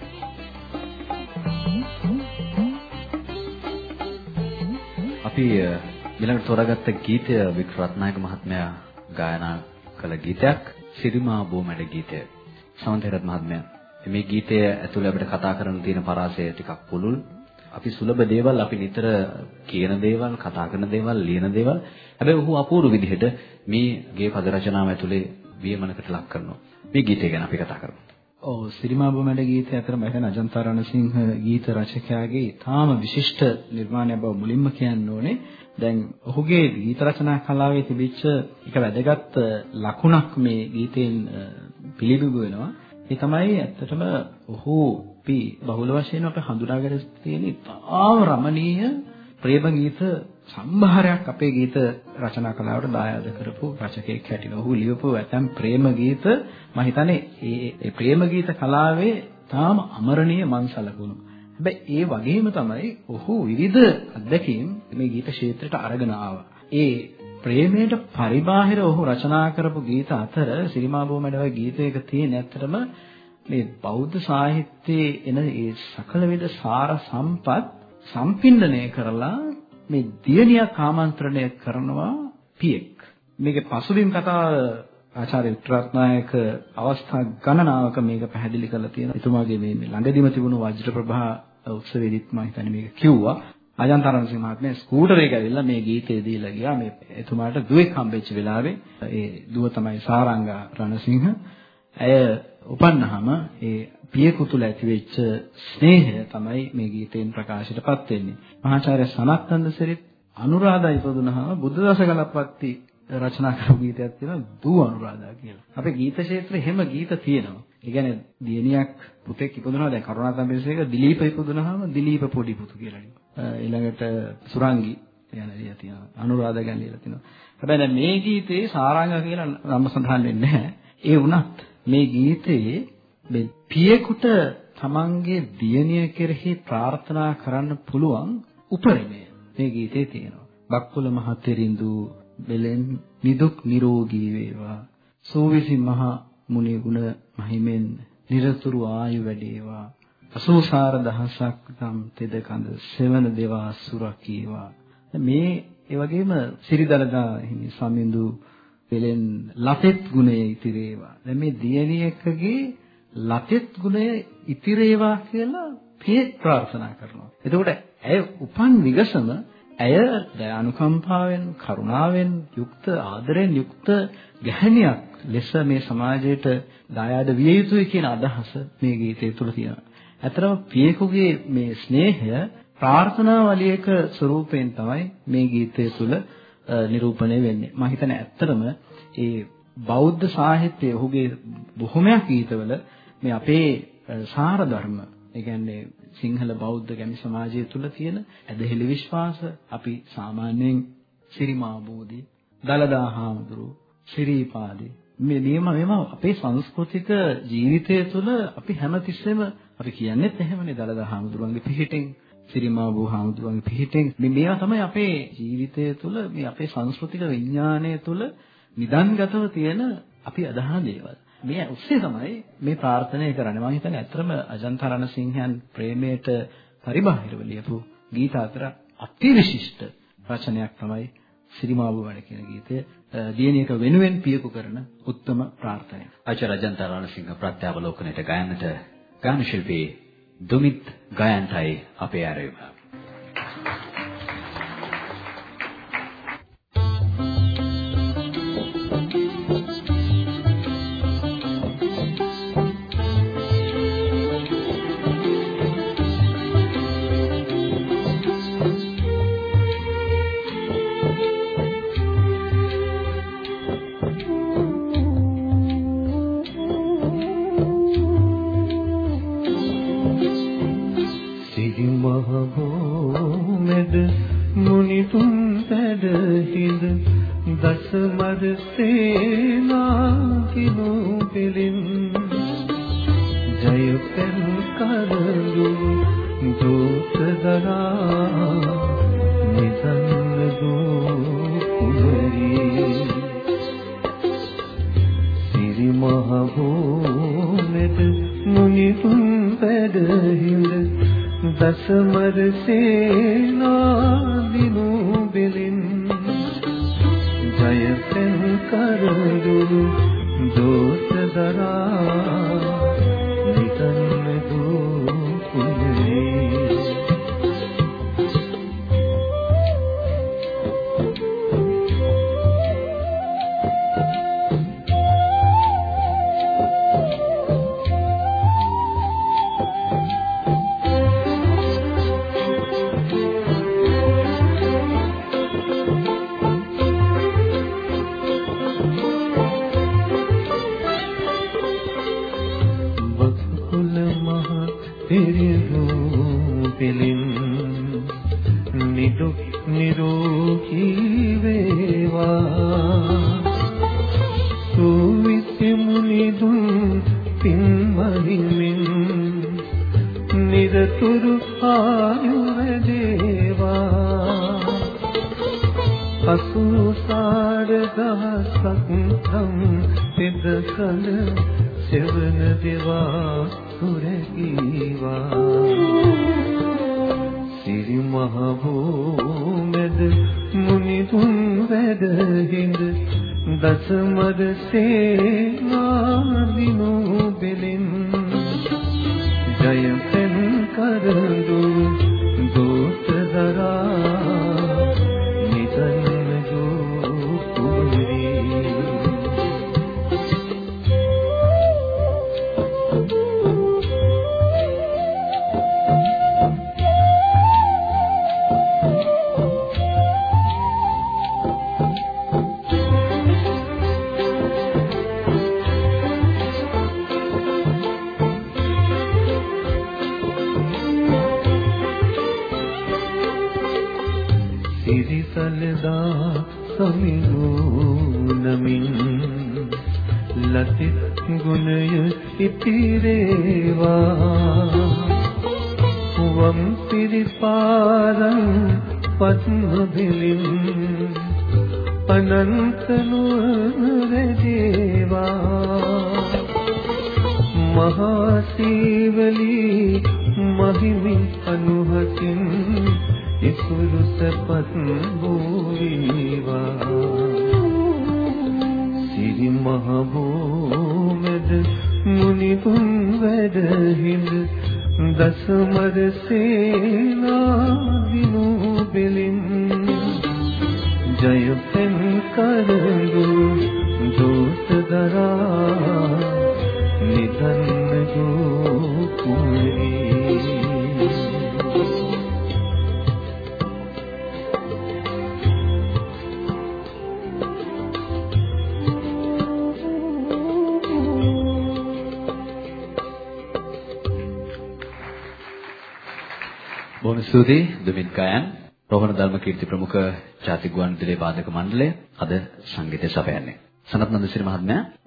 Speaker 1: අපි ඊළඟට තෝරාගත්ත ගීතය වික්‍රත්නායක මහත්මයා ගායනා කළ ගීතයක් සිරිමා බෝමැඩ ගීතය. සමන්තේරත් මහත්මයා මේ ගීතය ඇතුළේ අපිට කතා කරන්න තියෙන පරාසය ටිකක් පුළුල්. අපි සුලභ දේවල් අපි නිතර කියන දේවල් කතා කරන දේවල් ලියන දේවල් හැබැයි ඔහු අපූර්ව විදිහට මේ ගේ පද රචනාව ඇතුළේ වියමනකට ලක් කරනවා. මේ ගීතය ගැන අපි කතා කරමු.
Speaker 7: ඔව් සිරිමා බොමැඩ ගීතය අතර මම හිතන අජන්තා රණසිංහ ගීත රචකයාගේ තාම විශිෂ්ට නිර්මාණයක් බව මුලින්ම කියන්න ඕනේ. දැන් ඔහුගේ ගීත රචනා කලාවේ තිබිච්ච එක වැදගත් ලකුණක් මේ ගීතෙන් පිළිබිඹු වෙනවා. ඒ තමයි ඇත්තටම ඔහු අපි බහුල වශයෙන් අප හඳුනාගෙන තියෙන තාම රමණීය ප්‍රේම ගීත සම්භාරයක් අපේ ගීත රචනා කලාවට දායාද කරපු රචකයෙක් හැටියට ඔහු ලියපු ඇතම් ප්‍රේම ගීත මම හිතන්නේ ඒ ප්‍රේම ගීත කලාවේ තාම අමරණීය මන් සලකුණු. හැබැයි ඒ වගේම තමයි ඔහු විවිධ අත්දැකීම් මේ ගීත ක්ෂේත්‍රයට අරගෙන ආවා. ඒ ප්‍රේමයට පරිබාහිර ඔහු රචනා කරපු ගීත අතර සිරිමා බෝමැඩ වගේ ගීතයක තියෙන ඇත්තටම මේ බෞද්ධ සාහිත්‍යයේ එන ඒ සකල විද සාර සම්පත් සම්පින්දණය කරලා මේ දියණියක් ආමන්ත්‍රණය කරනවා පියෙක්. මේකේ පසුබිම් කතාව ආචාර්ය වික්‍රත්නායක අවස්ථා ගණනාවක මේක පැහැදිලි කරලා තියෙනවා. එතුමාගේ මේ ළඟදිම තිබුණු වජ්‍රප්‍රභා උත්සවයේදීත් මම හිතන්නේ මේක කිව්වා. අජන්තා රණසිංහ මහත්මයා ස්කූටරයක ඇවිල්ලා මේ ගීතය දීලා ගියා. මේ එතුමාට දුවෙක් හම්බෙච්ච වෙලාවේ ඒ දුව තමයි සාරංගා රණසිංහ. ඇය උපන්නාම ඒ පියෙකු තුල ඇතිවෙච්ච ස්නේහය තමයි මේ ගීතයෙන් ප්‍රකාශයටපත් වෙන්නේ. මහාචාර්ය සනත් නන්දසිරිත් අනුරාධා ඉපදුනහම බුද්ධ දසකලප්පත්ති රචනා කරපු ගීතයක් තියෙනවා දූ අනුරාධා කියලා. අපේ ගීත ක්ෂේත්‍රයේ හැම ගීත තියෙනවා. ඒ කියන්නේ දියණියක් පුතෙක් ඉපදුනවා දැන් කරුණාතම්බේසේක දිලීප ඉපදුනහම දිලීප පොඩි පුතු කියලා ලියනවා. ඊළඟට සුරංගි යන ලියලා තියෙනවා. අනුරාධා ගැන ලියලා තියෙනවා. හැබැයි දැන් මේ ගීතේ සාරාංග කියලා නම සඳහන් වෙන්නේ නැහැ. ඒ වුණත් මේ ගීතයේ මේ පියෙකුට තමන්ගේ දියණිය කෙරෙහි ප්‍රාර්ථනා කරන්න පුළුවන් උපරිමය මේ ගීතේ තියෙනවා. බක්කුල මහතෙරිඳු බෙලෙන් නිදුක් නිරෝගී වේවා. සෝවිසි මහා මුනි ගුණ මහිමෙන් නිරතුරු ආයු වැඩේවා. අසෝසාර දහසක් නම් තෙද කඳ සෙවන දේවා සුරකීවා. මේ ඒ වගේම සිරිදලදා හිමි සමිඳු පෙලෙන් ලතෙත් ගුණය ඉතිරේවා. දැන් මේ දියණියකගේ ලතෙත් ගුණය ඉතිරේවා කියලා පියෙක් ප්‍රාර්ථනා කරනවා. එතකොට ඇය උපන් විගසම ඇය දයානුකම්පාවෙන් කරුණාවෙන් යුක්ත ආදරෙන් යුක්ත ගැහණියක් ලෙස මේ සමාජයට දායාද විය යුතුයි කියන අදහස මේ ගීතය තුළ තියෙනවා. ඇත්තටම පියෙකුගේ මේ ස්නේහය ප්‍රාර්ථනා වලියක ස්වරූපයෙන් තමයි මේ ගීතය තුළ නිරූපණය වෙන්නේ. මම හිතන්නේ ඇත්තටම ඒ බෞද්ධ සාහිත්‍යයේ ඔහුගේ බොහොමයක් ගීතවල මේ අපේ සාර ධර්ම, ඒ කියන්නේ සිංහල බෞද්ධ ගැමි සමාජය තුළ තියෙන ඇදහිලි විශ්වාස අපි සාමාන්‍යයෙන් සිරිමා බෝධි, දලදා හාමුදුරුවෝ, සිරිපාදේ, මේ නියම මේම අපේ සංස්කෘතික ජීවිතය තුළ අපි හැමතිස්සෙම අපි කියන්නේත් එහෙමනේ දලදා හාමුදුරුවන්ගේ පිහිටෙන් සිරිමා බෝ හාමුදුරුවන්ගේ පිහිටෙන් මේ මේවා තමයි අපේ ජීවිතය තුළ මේ අපේ සංස්කෘතික විඥාණය තුළ නිදන්ගතව තියෙන අපි අදහන දේවල්. මේ ඔස්සේ තමයි මේ ප්‍රාර්ථනා කරන්නේ. මම හිතන්නේ ඇත්තටම අජන්ත රණසිංහයන් ප්‍රේමයට පරිබාහිරව ලියපු ගීත අතර අතිවිශිෂ්ට රචනයක් තමයි සිරිමා බෝ වැඩ කියන ගීතය. දියණියක වෙනුවෙන් පියකු කරන උත්තම ප්‍රාර්ථනය.
Speaker 1: ආචාර්ය අජන්ත රණසිංහ ප්‍රත්‍යාවලෝකනයට ගායනට ගාන ශිල්පී දුමිත් ගායන්ටයි අපේ ආරයුම.
Speaker 8: බොහොම ස්තුතියි දුමිත් ගායන් රෝහණ ධර්මකීර්ති ප්‍රමුඛ ජාතික ගුවන්විදුලියේ වාදක මණ්ඩලය අද සංගීතය සපයන්නේ. සනත් නන්දසිරි මහත්මයා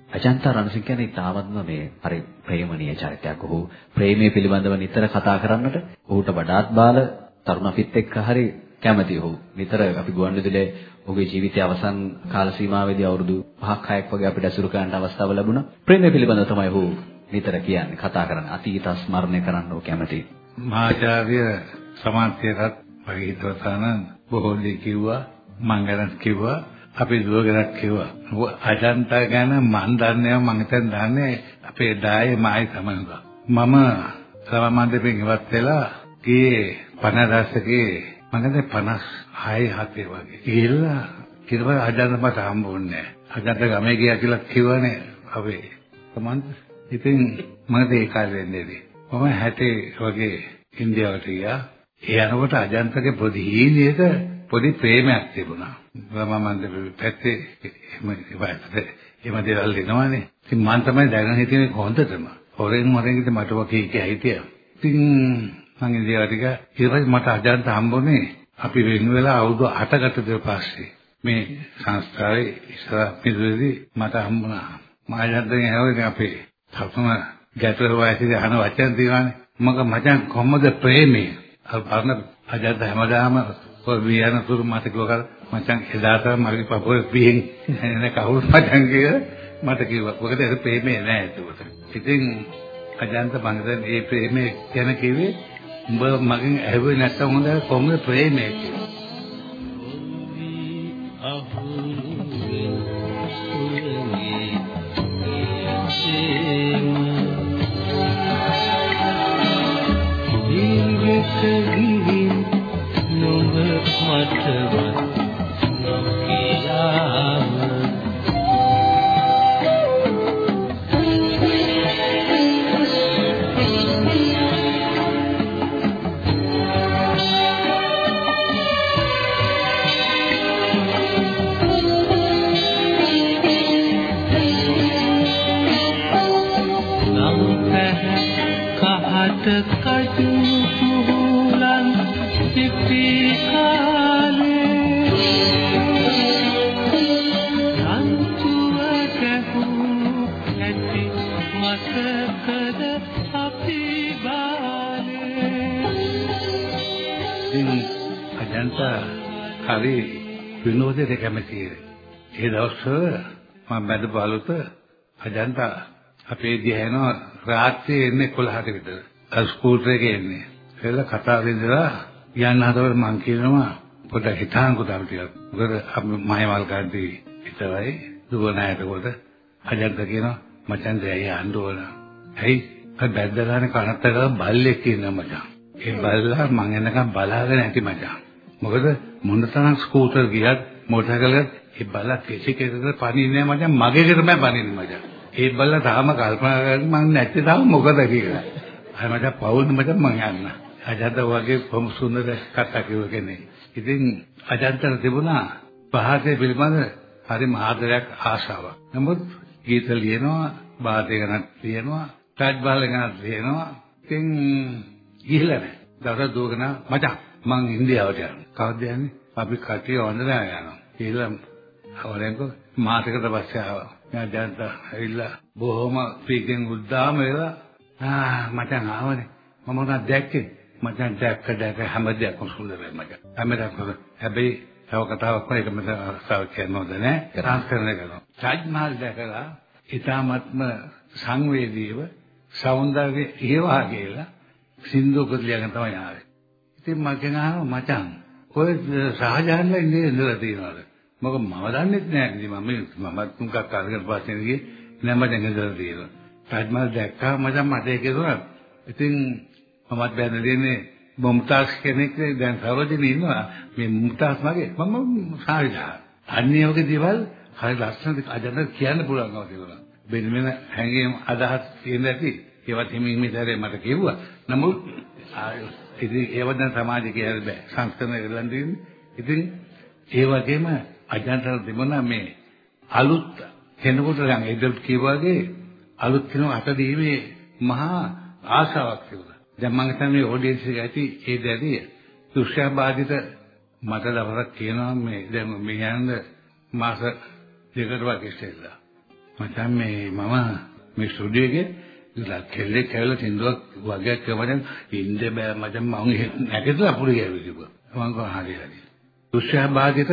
Speaker 8: අජන්තා රණසිංහ කියන්නේ තාමත්ම මේ හරි ප්‍රේමණීය චරිතයක්. ඔහු ප්‍රේමයේ පිළිබඳව නිතර කතා කරන්නට ඔහුට වඩාත් බාල තරුණ අපිත් එක්ක හරි කැමති. ඔහු නිතර අපි ගුවන්විදුලියේ ඔහුගේ ජීවිතයේ අවසන් කාල සීමාවේදී අවුරුදු පහක් හයක් වගේ අපිට ඇසුරු කරන්න අවස්ථාව ලැබුණා. ප්‍රේමයේ පිළිබඳව තමයි ඔහු නිතර කියන්නේ, කතා කරන්නේ. අතීත ස්මරණය කරන්න ඔහු කැමති.
Speaker 6: මහාචාර්ය සමාන්තියටත් වගේ හිතවතාන බොහෝ දේ කිව්වා, මං ගැන කිව්වා, අපි දුව ගැන කිව්වා. අජන්තා ගැන මන් දන්නේ මං හිතන් දන්නේ අපේ ඩායේ මායි තමයි. මම සමාන්තයෙන් ඉවත් වෙලා ගියේ පනස් දශකයේ මම දැන් පනස් හය හතේ වගේ. ගිහිල්ලා ඊට පස්සේ අජන්ත මට හම්බුන්නේ නැහැ. අජන්ත ගමේ ගියා කියලා කිව්වනේ අපේ සමාන්ත. ඉතින් මම ඒ කාලේ වෙන්නේදී මම හැටේ වගේ ඉන්දියාවට ගියා. ඒ යනකොට අජන්තගේ පොඩි හීනියක පොඩි ප්‍රේමයක් තිබුණා. මම මන්ද පැත්තේ එම එම දේවල් දෙනවානේ. ඉතින් මම තමයි දැනගෙන හිටියේ හොඳටම. හොරෙන් හොරෙන් ඉතින් මට වගේ කිය හිටියා. ඉතින් මම ඉන්දියාවට ගියා. ඊට පස්සේ මට අජන්ත හම්බුනේ අපි වෙන වෙලා අවුරුදු අටකට විතර පස්සේ. මේ සංස්ථාවේ ඉස්සර පිළිවෙලදී මට හම්බුණා. මම අජන්තගෙන් ඇහුවා අපේ තවම ගැටල වයසේ අහන වචන තියෙනවානේ. මග මචං කොහොමද ප්‍රේමේ? අරන අජන්ත හැමදාම ඔය වියන තුරු මට කිව්වා මචං එදාට මගේ පපුවේ පිහින් එන කවුරු මචං කියලා මට කිව්වා. මොකද ඒක ප්‍රේමේ නෑ ඒකට. ඉතින් අජන්ත බංගදන් ඒ ප්‍රේමේ ගැන කිව්වේ උඹ මගෙන් ඇහුවේ නැත්තම් හොඳ කොහොමද ප්‍රේමේ කියලා. හරි විනෝදයට කැමතියි. ඒ දවස්වල මම බඳ බලුත අජන්ත අපේ දිහානවා රාත්‍රියේ එන්නේ එකොළහට විතර. ස්කූටර් එකේ එන්නේ. ඒල කතා දෙදලා යන්න හදවල මං කියනවා පොඩ්ඩක් හිතාන්කෝ තමයි ටිකක්. මොකද අපි මහේමල් කාන්ති හිතවයි දුවනායට කොට අජන්ත කියනවා මචං දැන් යන්න ඕන. ඇයි? අර බැද්දලානේ කනත් ගාලා බල්ලෙක් ඉන්නවා මචං. ඒ බල්ලා මං එනකම් බලාගෙන ඇති මචං. මොකද මොනතරම් ස්කූටර් ගියත් මොටර් එකකට ඒ බල්ලා කිසි කෙනෙකුට පණින්නේ නැහැ මචං. මගේ එකටමයි පණින්නේ මචං. ඒ බල්ලා තාම කල්පනා කරන්නේ මං නැත්තේ තාම මොකද කියලා. අය මචං පවුල් මචං මං යන්න. අජන්ත වගේ කොහොම සුන්දර කතා කිව්ව කෙනෙක්. ඉතින් අජන්තට තිබුණා පහසේ පිළිබඳ හරිම ආදරයක් ආශාවක්. නමුත් ගීත ලියනවා, වාදය ගැන ලියනවා, ටච් බාල් ගැන ලියනවා. ඉතින් ගිහිල්ලා නැහැ. දවස් දුවගෙන මචං මං ඉන්දියාවට යනවා. කවද්ද යන්නේ? අපි කටිය වන්දනා යනවා. කියලා අවරෙන්කෝ මාසයකට පස්සේ ආවා. මම ජනත ඇවිල්ලා බොහොම පීකෙන් උද්දාම වෙලා ආ මචං ආවනේ. මම මොනවද දැක්කේ? මචං දැක්ක දැක්ක හැම දෙයක්ම සුන්දරයි මචං. හැමදාම හැබැයි තව කතාවක් වගේ මම අරසාව කියනවද නෑ? ට්‍රාන්ස්ෆර් කරනවා. රාජ්මහල් දැකලා ඊටාත්ම සංවේදීව సౌందර්ය ඒවා කියලා සින්දුවකට ලියගෙන තමයි ආවේ. ඉතින් මගෙන් අහනවා මචං ඔය සහජාන්ලා ඉන්නේ ඉඳලා තියනවාද? මොකද මම දන්නෙත් නෑ ඉතින් මම මම තුන්කක් අරගෙන පස්සේ ගියේ නෑ මචං ඉඳලා තියෙනවා. රාජ්මහල් දැක්කා මචං මට ඒක දුන්නා. ඉතින් මමත් බැලුවේ දෙන්නේ මුම්තාස් කෙනෙක් දැන් සරෝජිනී ඉන්නවා. මේ මුම්තාස් මගේ මම සාවිදා. අන්නේ වගේ දේවල් හරි ලස්සනට අජන්ත කියන්න පුළුවන්කම තිබුණා. වෙන වෙන හැඟීම් අදහස් තියෙන ඇති. ඒවත් හිමින් හිමිතරේ මට කිව්වා. නමුත් ඉතින් ඒව දැන් සමාජයේ කියලා බෑ. සංස්කරණය කරලා තියෙන්නේ. ඉතින් ඒ වගේම අජන්තට තිබුණා මේ අලුත් කෙනෙකුට නම් ඒදල් කියවාගේ අලුත් කෙනෙකු අත දීමේ මහා ආශාවක් තිබුණා. දැන් මම හිතන්නේ මේ ඔඩියන්ස් එක ඇති ඒ දැරිය දුෂ්කර බාධිත මට දවසක් කියනවා මේ දැන් මේ යන මාස දෙකකට වගේ ඉස්සෙල්ලා මචං මේ මම මේ ස්ටුඩියෝ එකේ ඉතලා කෙල්ලෙක් කැවිලා තින්දුවක් වගේක් කියවන ඉන්න බෑ මචං මම නැගිටලා පුරු ගෑවි කිව්වා. මම කව හරි හරි. දුෂ්‍යභාගයට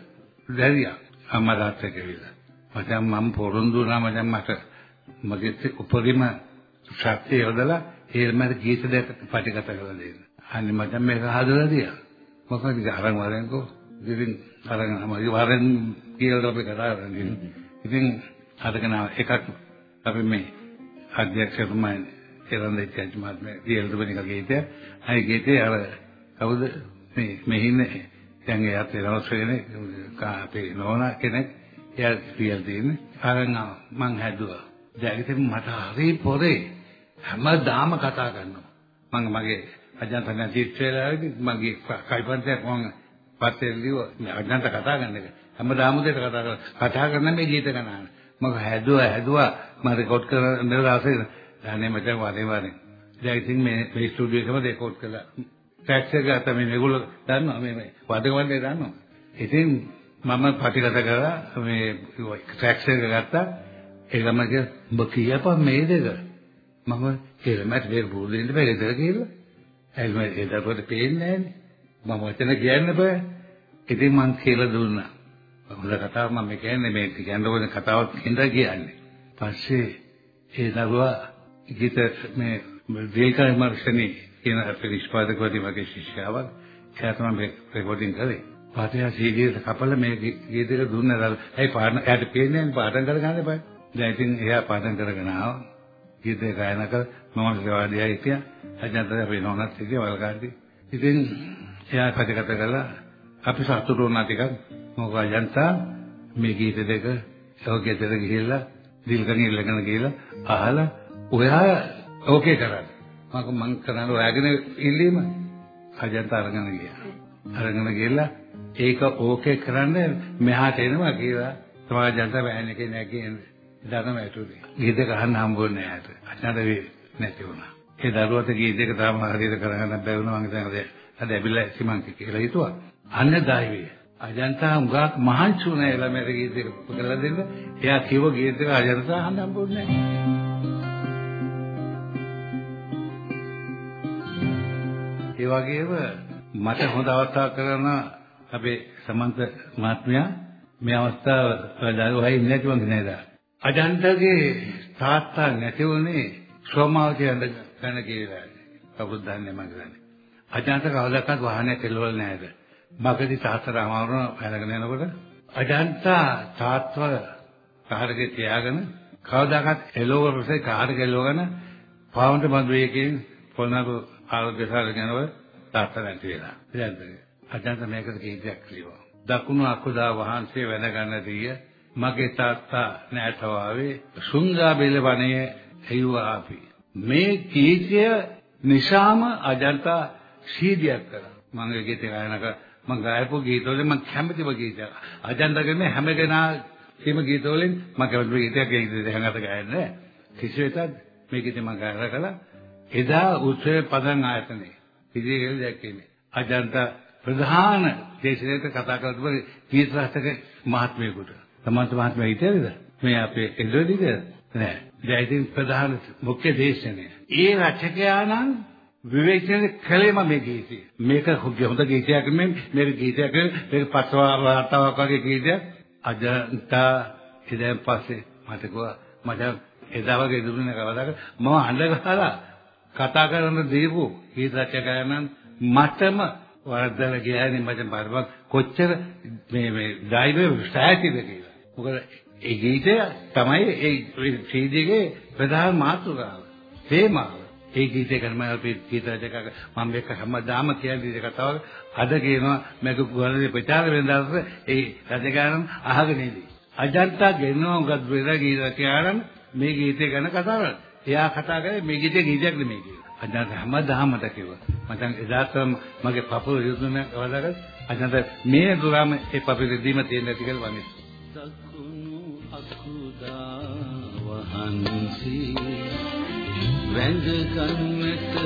Speaker 6: දැරියා අම්මා තාත්තා කියලා. මචං මම පොරොන්දු වුණා මචං මට මගේ උපරිම ශක්තිය යොදලා ඒල්මර ගීත දෙක පටිගත කරලා දෙන්න. අනේ මචං මේක හදලා දියා. මොකද අරන් වරෙන්කෝ ඉතින් අරන් මගේ වරෙන් කියලා අපි කතා කරන්නේ. ඉතින් අරගෙන එකක් අපි මේ අධ්‍යක්ෂකතුමා එරන්දේ චන්ද්‍රමාත්මේ දියල්දුබනික ගීතය. අයි ගීතේ අර කවුද මේ මෙහින්නේ දැන් එයාත් එනවස්වෙන්නේ අපේ නෝනා කෙනෙක් එයා පියල් තියෙන්නේ. අරන් මං හැදුවා. දැන් ඉතින් මට හරි පොරේ හැමදාම කතා කරනවා. මම මගේ අජන්තන ජීවිතේලාදී මගේ කයිපන්තයක් මම පස්සේ ලියුව අජන්ත කතා කරන එක. හැමදාම දෙයට කතා කරලා කතා කරන මේ ගීත ගණන. මම හැදුවා හැදුවා මම රෙකෝඩ් කරන දවසේ අනේ මට වරේ වරේ. දැන් ඉතින් මේ මේ ස්ටුඩියෝ එකම රෙකෝඩ් කළා. ටැක්ස් එක ගත්තා මේ මේගොල්ලෝ දන්නවා මේ මේ වදකවන්නේ දන්නවා. ඉතින් මම ප්‍රතිගත කරලා මේ ටැක්ස් එක ගත්තා. ඒකම කිය ඔබ කියපන් මේ දෙක. මම කියලා මට මේ බුදුන් දෙන්න බෑ ඒතර කියලා. එල්ම ඒකට පේන්නේ නැහැ නේ. මම වචන කියන්න බෑ. ඉතින් මං කියලා දුන්නා. හොඳ කතාවක් මම කියන්නේ මේ කියන්න ඕන කතාවක් හින්දා කියන්නේ. පස්සේ ඒ දරුවා ගීත මේ දීල්කා මාර්ෂනි කියන අපේ නිෂ්පාදකවදී වගේ ශිෂ්‍යාවක් කැතම මේ රෙකෝඩින් කරේ. පාඨය සීඩීයට කපලා මේ ගීතෙක දුන්නා. ඒ පාඩම් එයාට පේන්නේ නැහැ පාඩම් කරගන්න එපා. දැන් ඉතින් එයා පාඩම් කරගෙන ආවා. ගීතේ ගායන කර මම සේවාදියා හිටියා. අජන්තර අපේ නෝනත් හිටියා වලකාරදී. ඉතින් එයා ප්‍රතිගත කළා. අපි සතුටු වුණා ටිකක්. මොකද අජන්තා මේ ගීත දෙක ඔකේතර ගිහිල්ලා දිල්කන් ඉල්ලගෙන ගිහිල්ලා අහලා ඔයා ඕකේ කරා. මම මං කරන්නේ ඔයාගෙන ඉල්ලීම අජන්තා අරගෙන ගියා. අරගෙන ගිහිල්ලා ඒක ඕකේ කරන්න මෙහාට එනවා කියලා තමයි අජන්තා වෑන් එකේ නැගින්නේ. ඉතින් ඇතුලේ ගීත ගහන්න හම්බුනේ නැහැ. අචාර වෙ නැති වුණා. ඒ දරුවට ගීත එක තාම හරියට කරගන්න බැරි වුණා මම හිතන්නේ අද ඇවිල්ලා සිමන්ක කියලා හිතුවා. අන්න දායිවේ. අජන්තා උගක් මහන්සි වුණා ඒ ළමයට ගීත එක කරලා දෙන්න. එයා කිව්ව ගීත එක අජන්තා අහන්න හම්බුනේ නැහැ. ඒ වගේම මට හොඳ අවස්ථාවක් කරන අපේ සමන්ත මහත්මයා මේ අවස්ථාව දරුවයි නැති වගේ නේද? අජන්තගේ තාත්තා නැති වුණේ සෝමාවතිය යන කියලා. කවුරුද දන්නේ මම කියන්නේ. අජන්ත කවදාකවත් වාහනයක් කෙලවල නැහැද. මගදී තාත්තට අමාරුන පැනගෙන යනකොට අජන්ත තාත්තව කාර්යයේ තියාගෙන කවදාකවත් එළවරසේ කාර්ය කෙලවගෙන පාවුන්ට බඳුවේකින් පොළනරු ආරෝග්‍ය සාධක යනවා තාත්තා නැති වෙලා. අජන්තගේ. අජන්ත මේකට කීයක් කිව්වා. දකුණු අකුදා වහන්සේ වැඩ ගන්න දී මගේ තාත්තා නැතවාවේ සුංගා බෙල වනයේ එයුවා අපි. මේ කීකය නිසාම අජන්තා සීඩියක් කරා. මම ගීත ගායනක මම ගායපු ගීතවල මම කැමතිම ගීතයක්. අජන්තාගේ මේ හැම කෙනා කීම ගීතවලින් මම කැමති ගීතයක් ඒ ගීත දෙකකට ගායන්නේ. කිසිවෙතත් මේ ගීත මම ගායනා කළා. එදා උත්සව පදන් ආයතනයේ ඉදිරියට දැක්කේ අජන්තා ප්‍රධාන දේශනයක කතා කරලා ගීත රචක මහත්මයෙකුට. සමන්ත මහත්මයා හිටියද? මේ අපේ එළවලුද? නෑ. දැන් ඉතින් ප්‍රධාන මුඛ්‍ය දේශනය. ඒ රචකයා නම් විවේචනයේ කලේම මේ ගීතය. මේක හොඳ ගීතයක් නෙමෙයි. මේක ගීතයක් නෙමෙයි. මේක පස්වා වාතාවක් වගේ ගීතයක්. අජන්තා ඉතින් පස්සේ මට කිව්වා මට එදා වගේ දුන්නේ කවදාක මම අඬ ගහලා කතා කරන දීපු ගීත රචකයා නම් මටම වර්ධන කියන්නේ මට බලවත් කොච්චර මේ මේ ඩයිවර් ස්ටෑටිද කියලා. මොකද ඒ ගීතය තමයි ඒ සීඩීගේ ප්‍රධාන මාතෘකාව. තේමාව. ඒ ගීතේ කරම අපි ගීත රචකක මම මේක හැමදාම කියන්නේ ඒ කතාව. අද කියනවා මේක ගුවන්විදුලි ප්‍රචාර වෙන දවසේ ඒ රචකයන් අහගෙන ඉඳී. අජන්තා ගෙනවා උගත් වෙන ගීත රචකයන් මේ ගීතේ ගැන කතා කරා. එයා කතා කරේ මේ ගීතේ ගීතයක් නෙමෙයි කියලා. අජන්ත හැමදාම මට කිව්වා. මට එදාටම මගේ පපුව යොදුන කවදාකද අජන්ත මේ දුරාම ඒ පපුව දෙදීම තියෙන ඇති කියලා වන්නේ.
Speaker 9: දකුණු අකුදා වහන්සේ වැඳ ගන්නට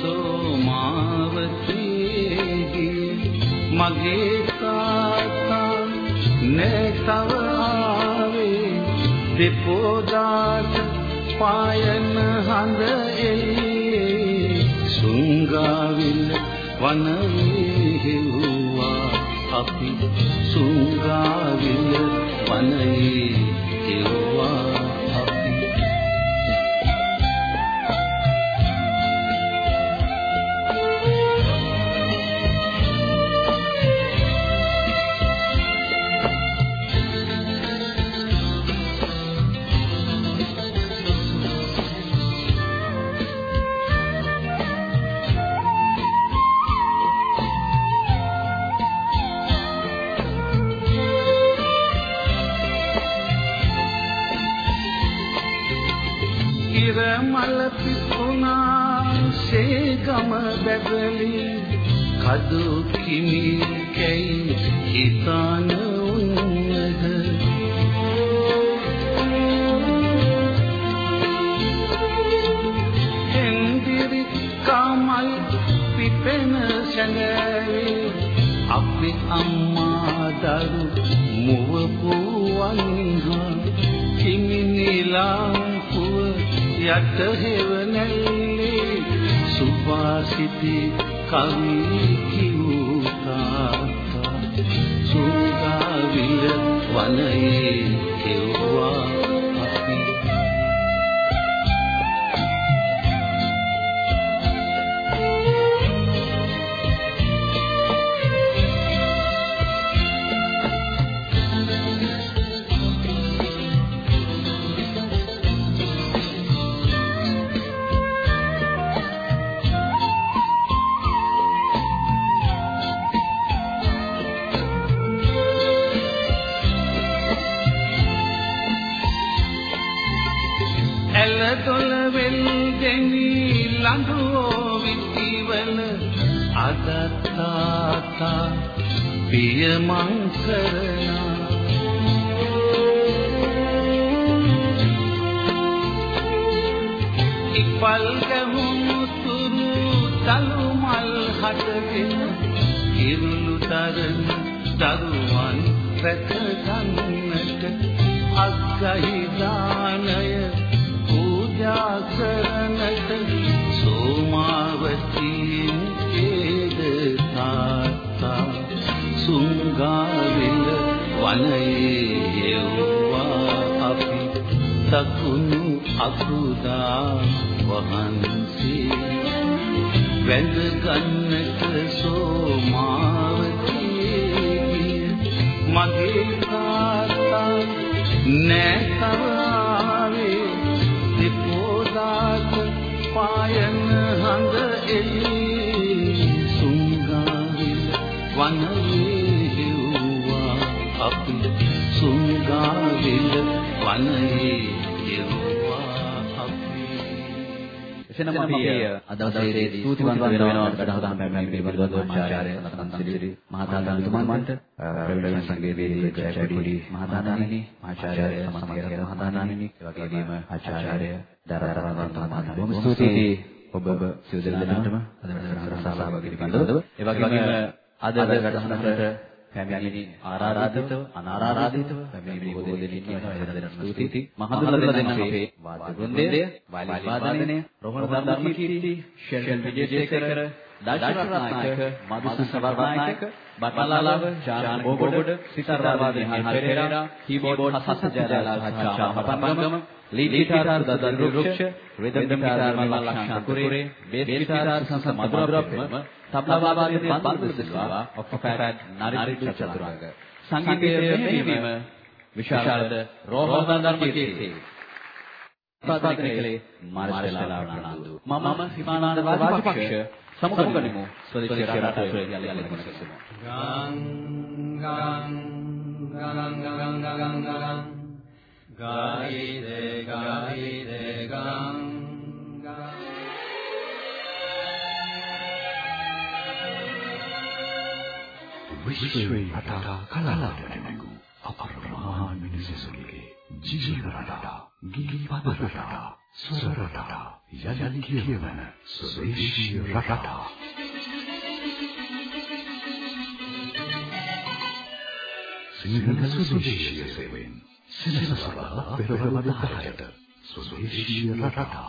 Speaker 9: සෝමාවතියේදී මගේ තාත්තා නැතව ආවේ දෙපොදාට පායන හඳ එල්ලේ සුංගාවිල වනයේ හෙව්වා අපි සුංගාවිල වනයේ හෙව්වා අපි ගම බැබලි කදු කිමි කැයි හිතාන උන්නද හෙන්දිරි කමල් පිපෙන සැඟවි අපි අම්මා දරු මුව පුවන්හා කිමි නිලාම්පුව යට හෙවණැල්ලේ සුවාසිතී කවි කිව්තා සුගාවිල වනයේ කෙව්වා අපි අදත්තාතා පියමං කරනා ඉපල් ගැහුණු තුරු තලු මල් හටගෙන කිරුළු තරන දරුවන් රැක ගන්නට අග්ගහි දානය පූජා කරනට සෝමාවතී සුංගාවිල වනයේ යෙව්වා අපි දකුණු අකුදා වහන්සේ වැඳ ගන්නට සෝමාවතී මගේ තාත්තා නැතරාවේ දෙපොදාට පායන හඳ එළි සුංගාවිල වනයේ හෙව්වා අපි සුංගාවිල වනයේ හෙව්වා අපි
Speaker 8: එසේනම් අපි අද දවසේදී ස්තුතිවන්ත වෙනවා වැඩසටහන පැමිණීම පිළිබඳව ආචාර්ය සනන්සිරි මහතාණන්තුමාට ප්‍රවීණ සංගීතවේදී ජයපඩි මහතාණන්නි ආචාර්ය සමන්තිර මහතාණන්නි ඒ වගේම ආචාර්ය දරරවන්ත මහතාණන් බොහොම ස්තුතියි ඔබ සියලු දෙනාටම අද වැඩසටහන සහභාගී පිළිබඳව ඒ වගේම අද වැඩසටහනට පැමිණි ආරාධිතව අනාරාධිතව පැමිණි බොහෝ දෙනෙක් ඉන්නවා ස්තුතියි මහදුරලා දෙන්න අපේ වාද්‍ය වෘන්දය වයලින් වාදනය රෝහණ ධර්මකීර්ති ෂෙල්ටන් විජේසේකර දර්ශන රත්නායක මధుසූදන සවර්ණනායක බට්ටලාව ජාන බෝගොඩ සිතාර වාදනය හරි පෙරේරා කීබෝඩ් හසත් ජයලාල් හච්චා මපංගම ලීඩ් ගිටාර දදන් රුක්ෂ රිද්ම් ගිටාර මල්ලා ලක්ෂාන්ත කුරේ බේස් ගිටාර සංස මధుරප්‍රම තබ්ලා වාදනයේ බන්දු සිල්වා ඔක්කොපැඩ් නරිදු චතුරංග සංගීතයේ මෙහිම විශාරද රෝහණ ධර්මකීර්ති පාදකලේ මාර්ෂලා ආනන්දු මම හිමානන්ද රාජපක්ෂ සමුගනිමු ස්වදේශී රටට යලි යලි ගුණකසමු
Speaker 9: ගං ගං ගං ගං ගං ගං ගායිදේ ගායිදේ ගං ගං
Speaker 3: විශ්වයේ රටා කලාවට නැගු අපරමාණ මිනිසුන්ගේ ජීවන රටා ගිහි පද රටා ස්වර රටා යලි කියවන ස්වදේශීය රටා සිංහල ස්වදේශීය සේවයෙන් සෙනසුරාදා පෙරවරු දහයට ස්වදේශීය රටා.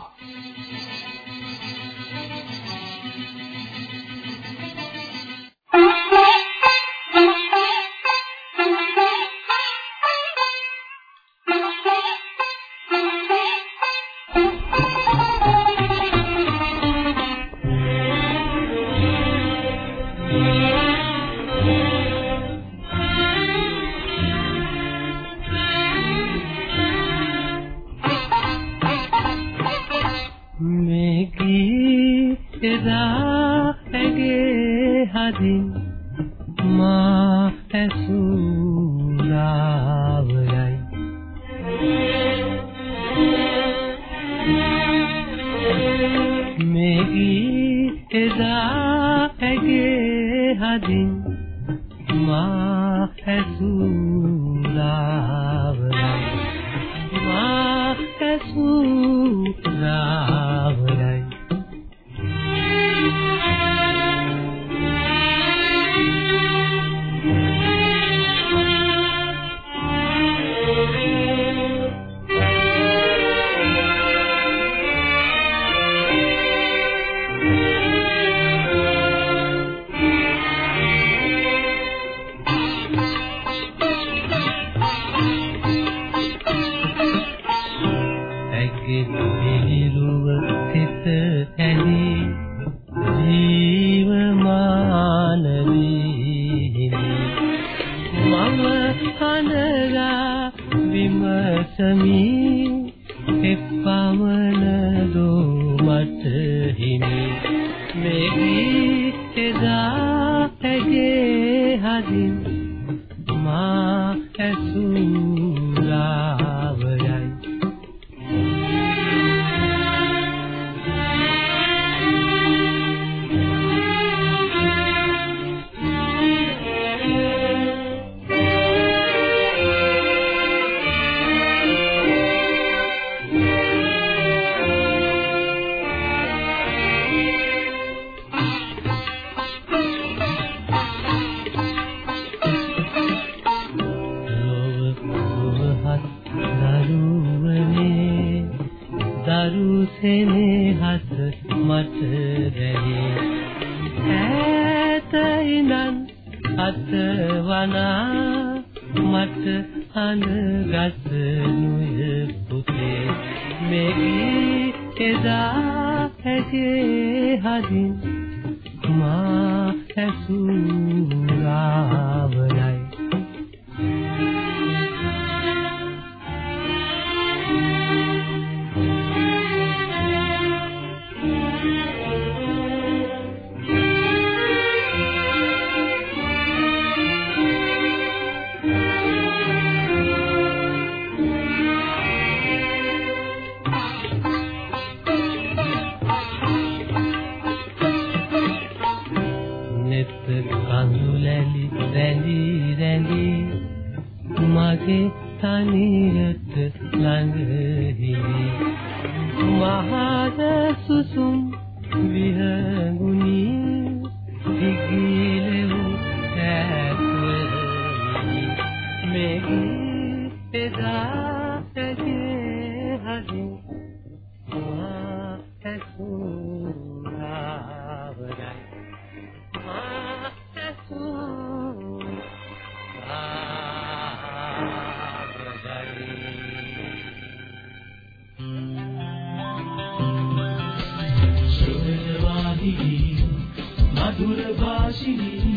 Speaker 10: मधुर भाषिणी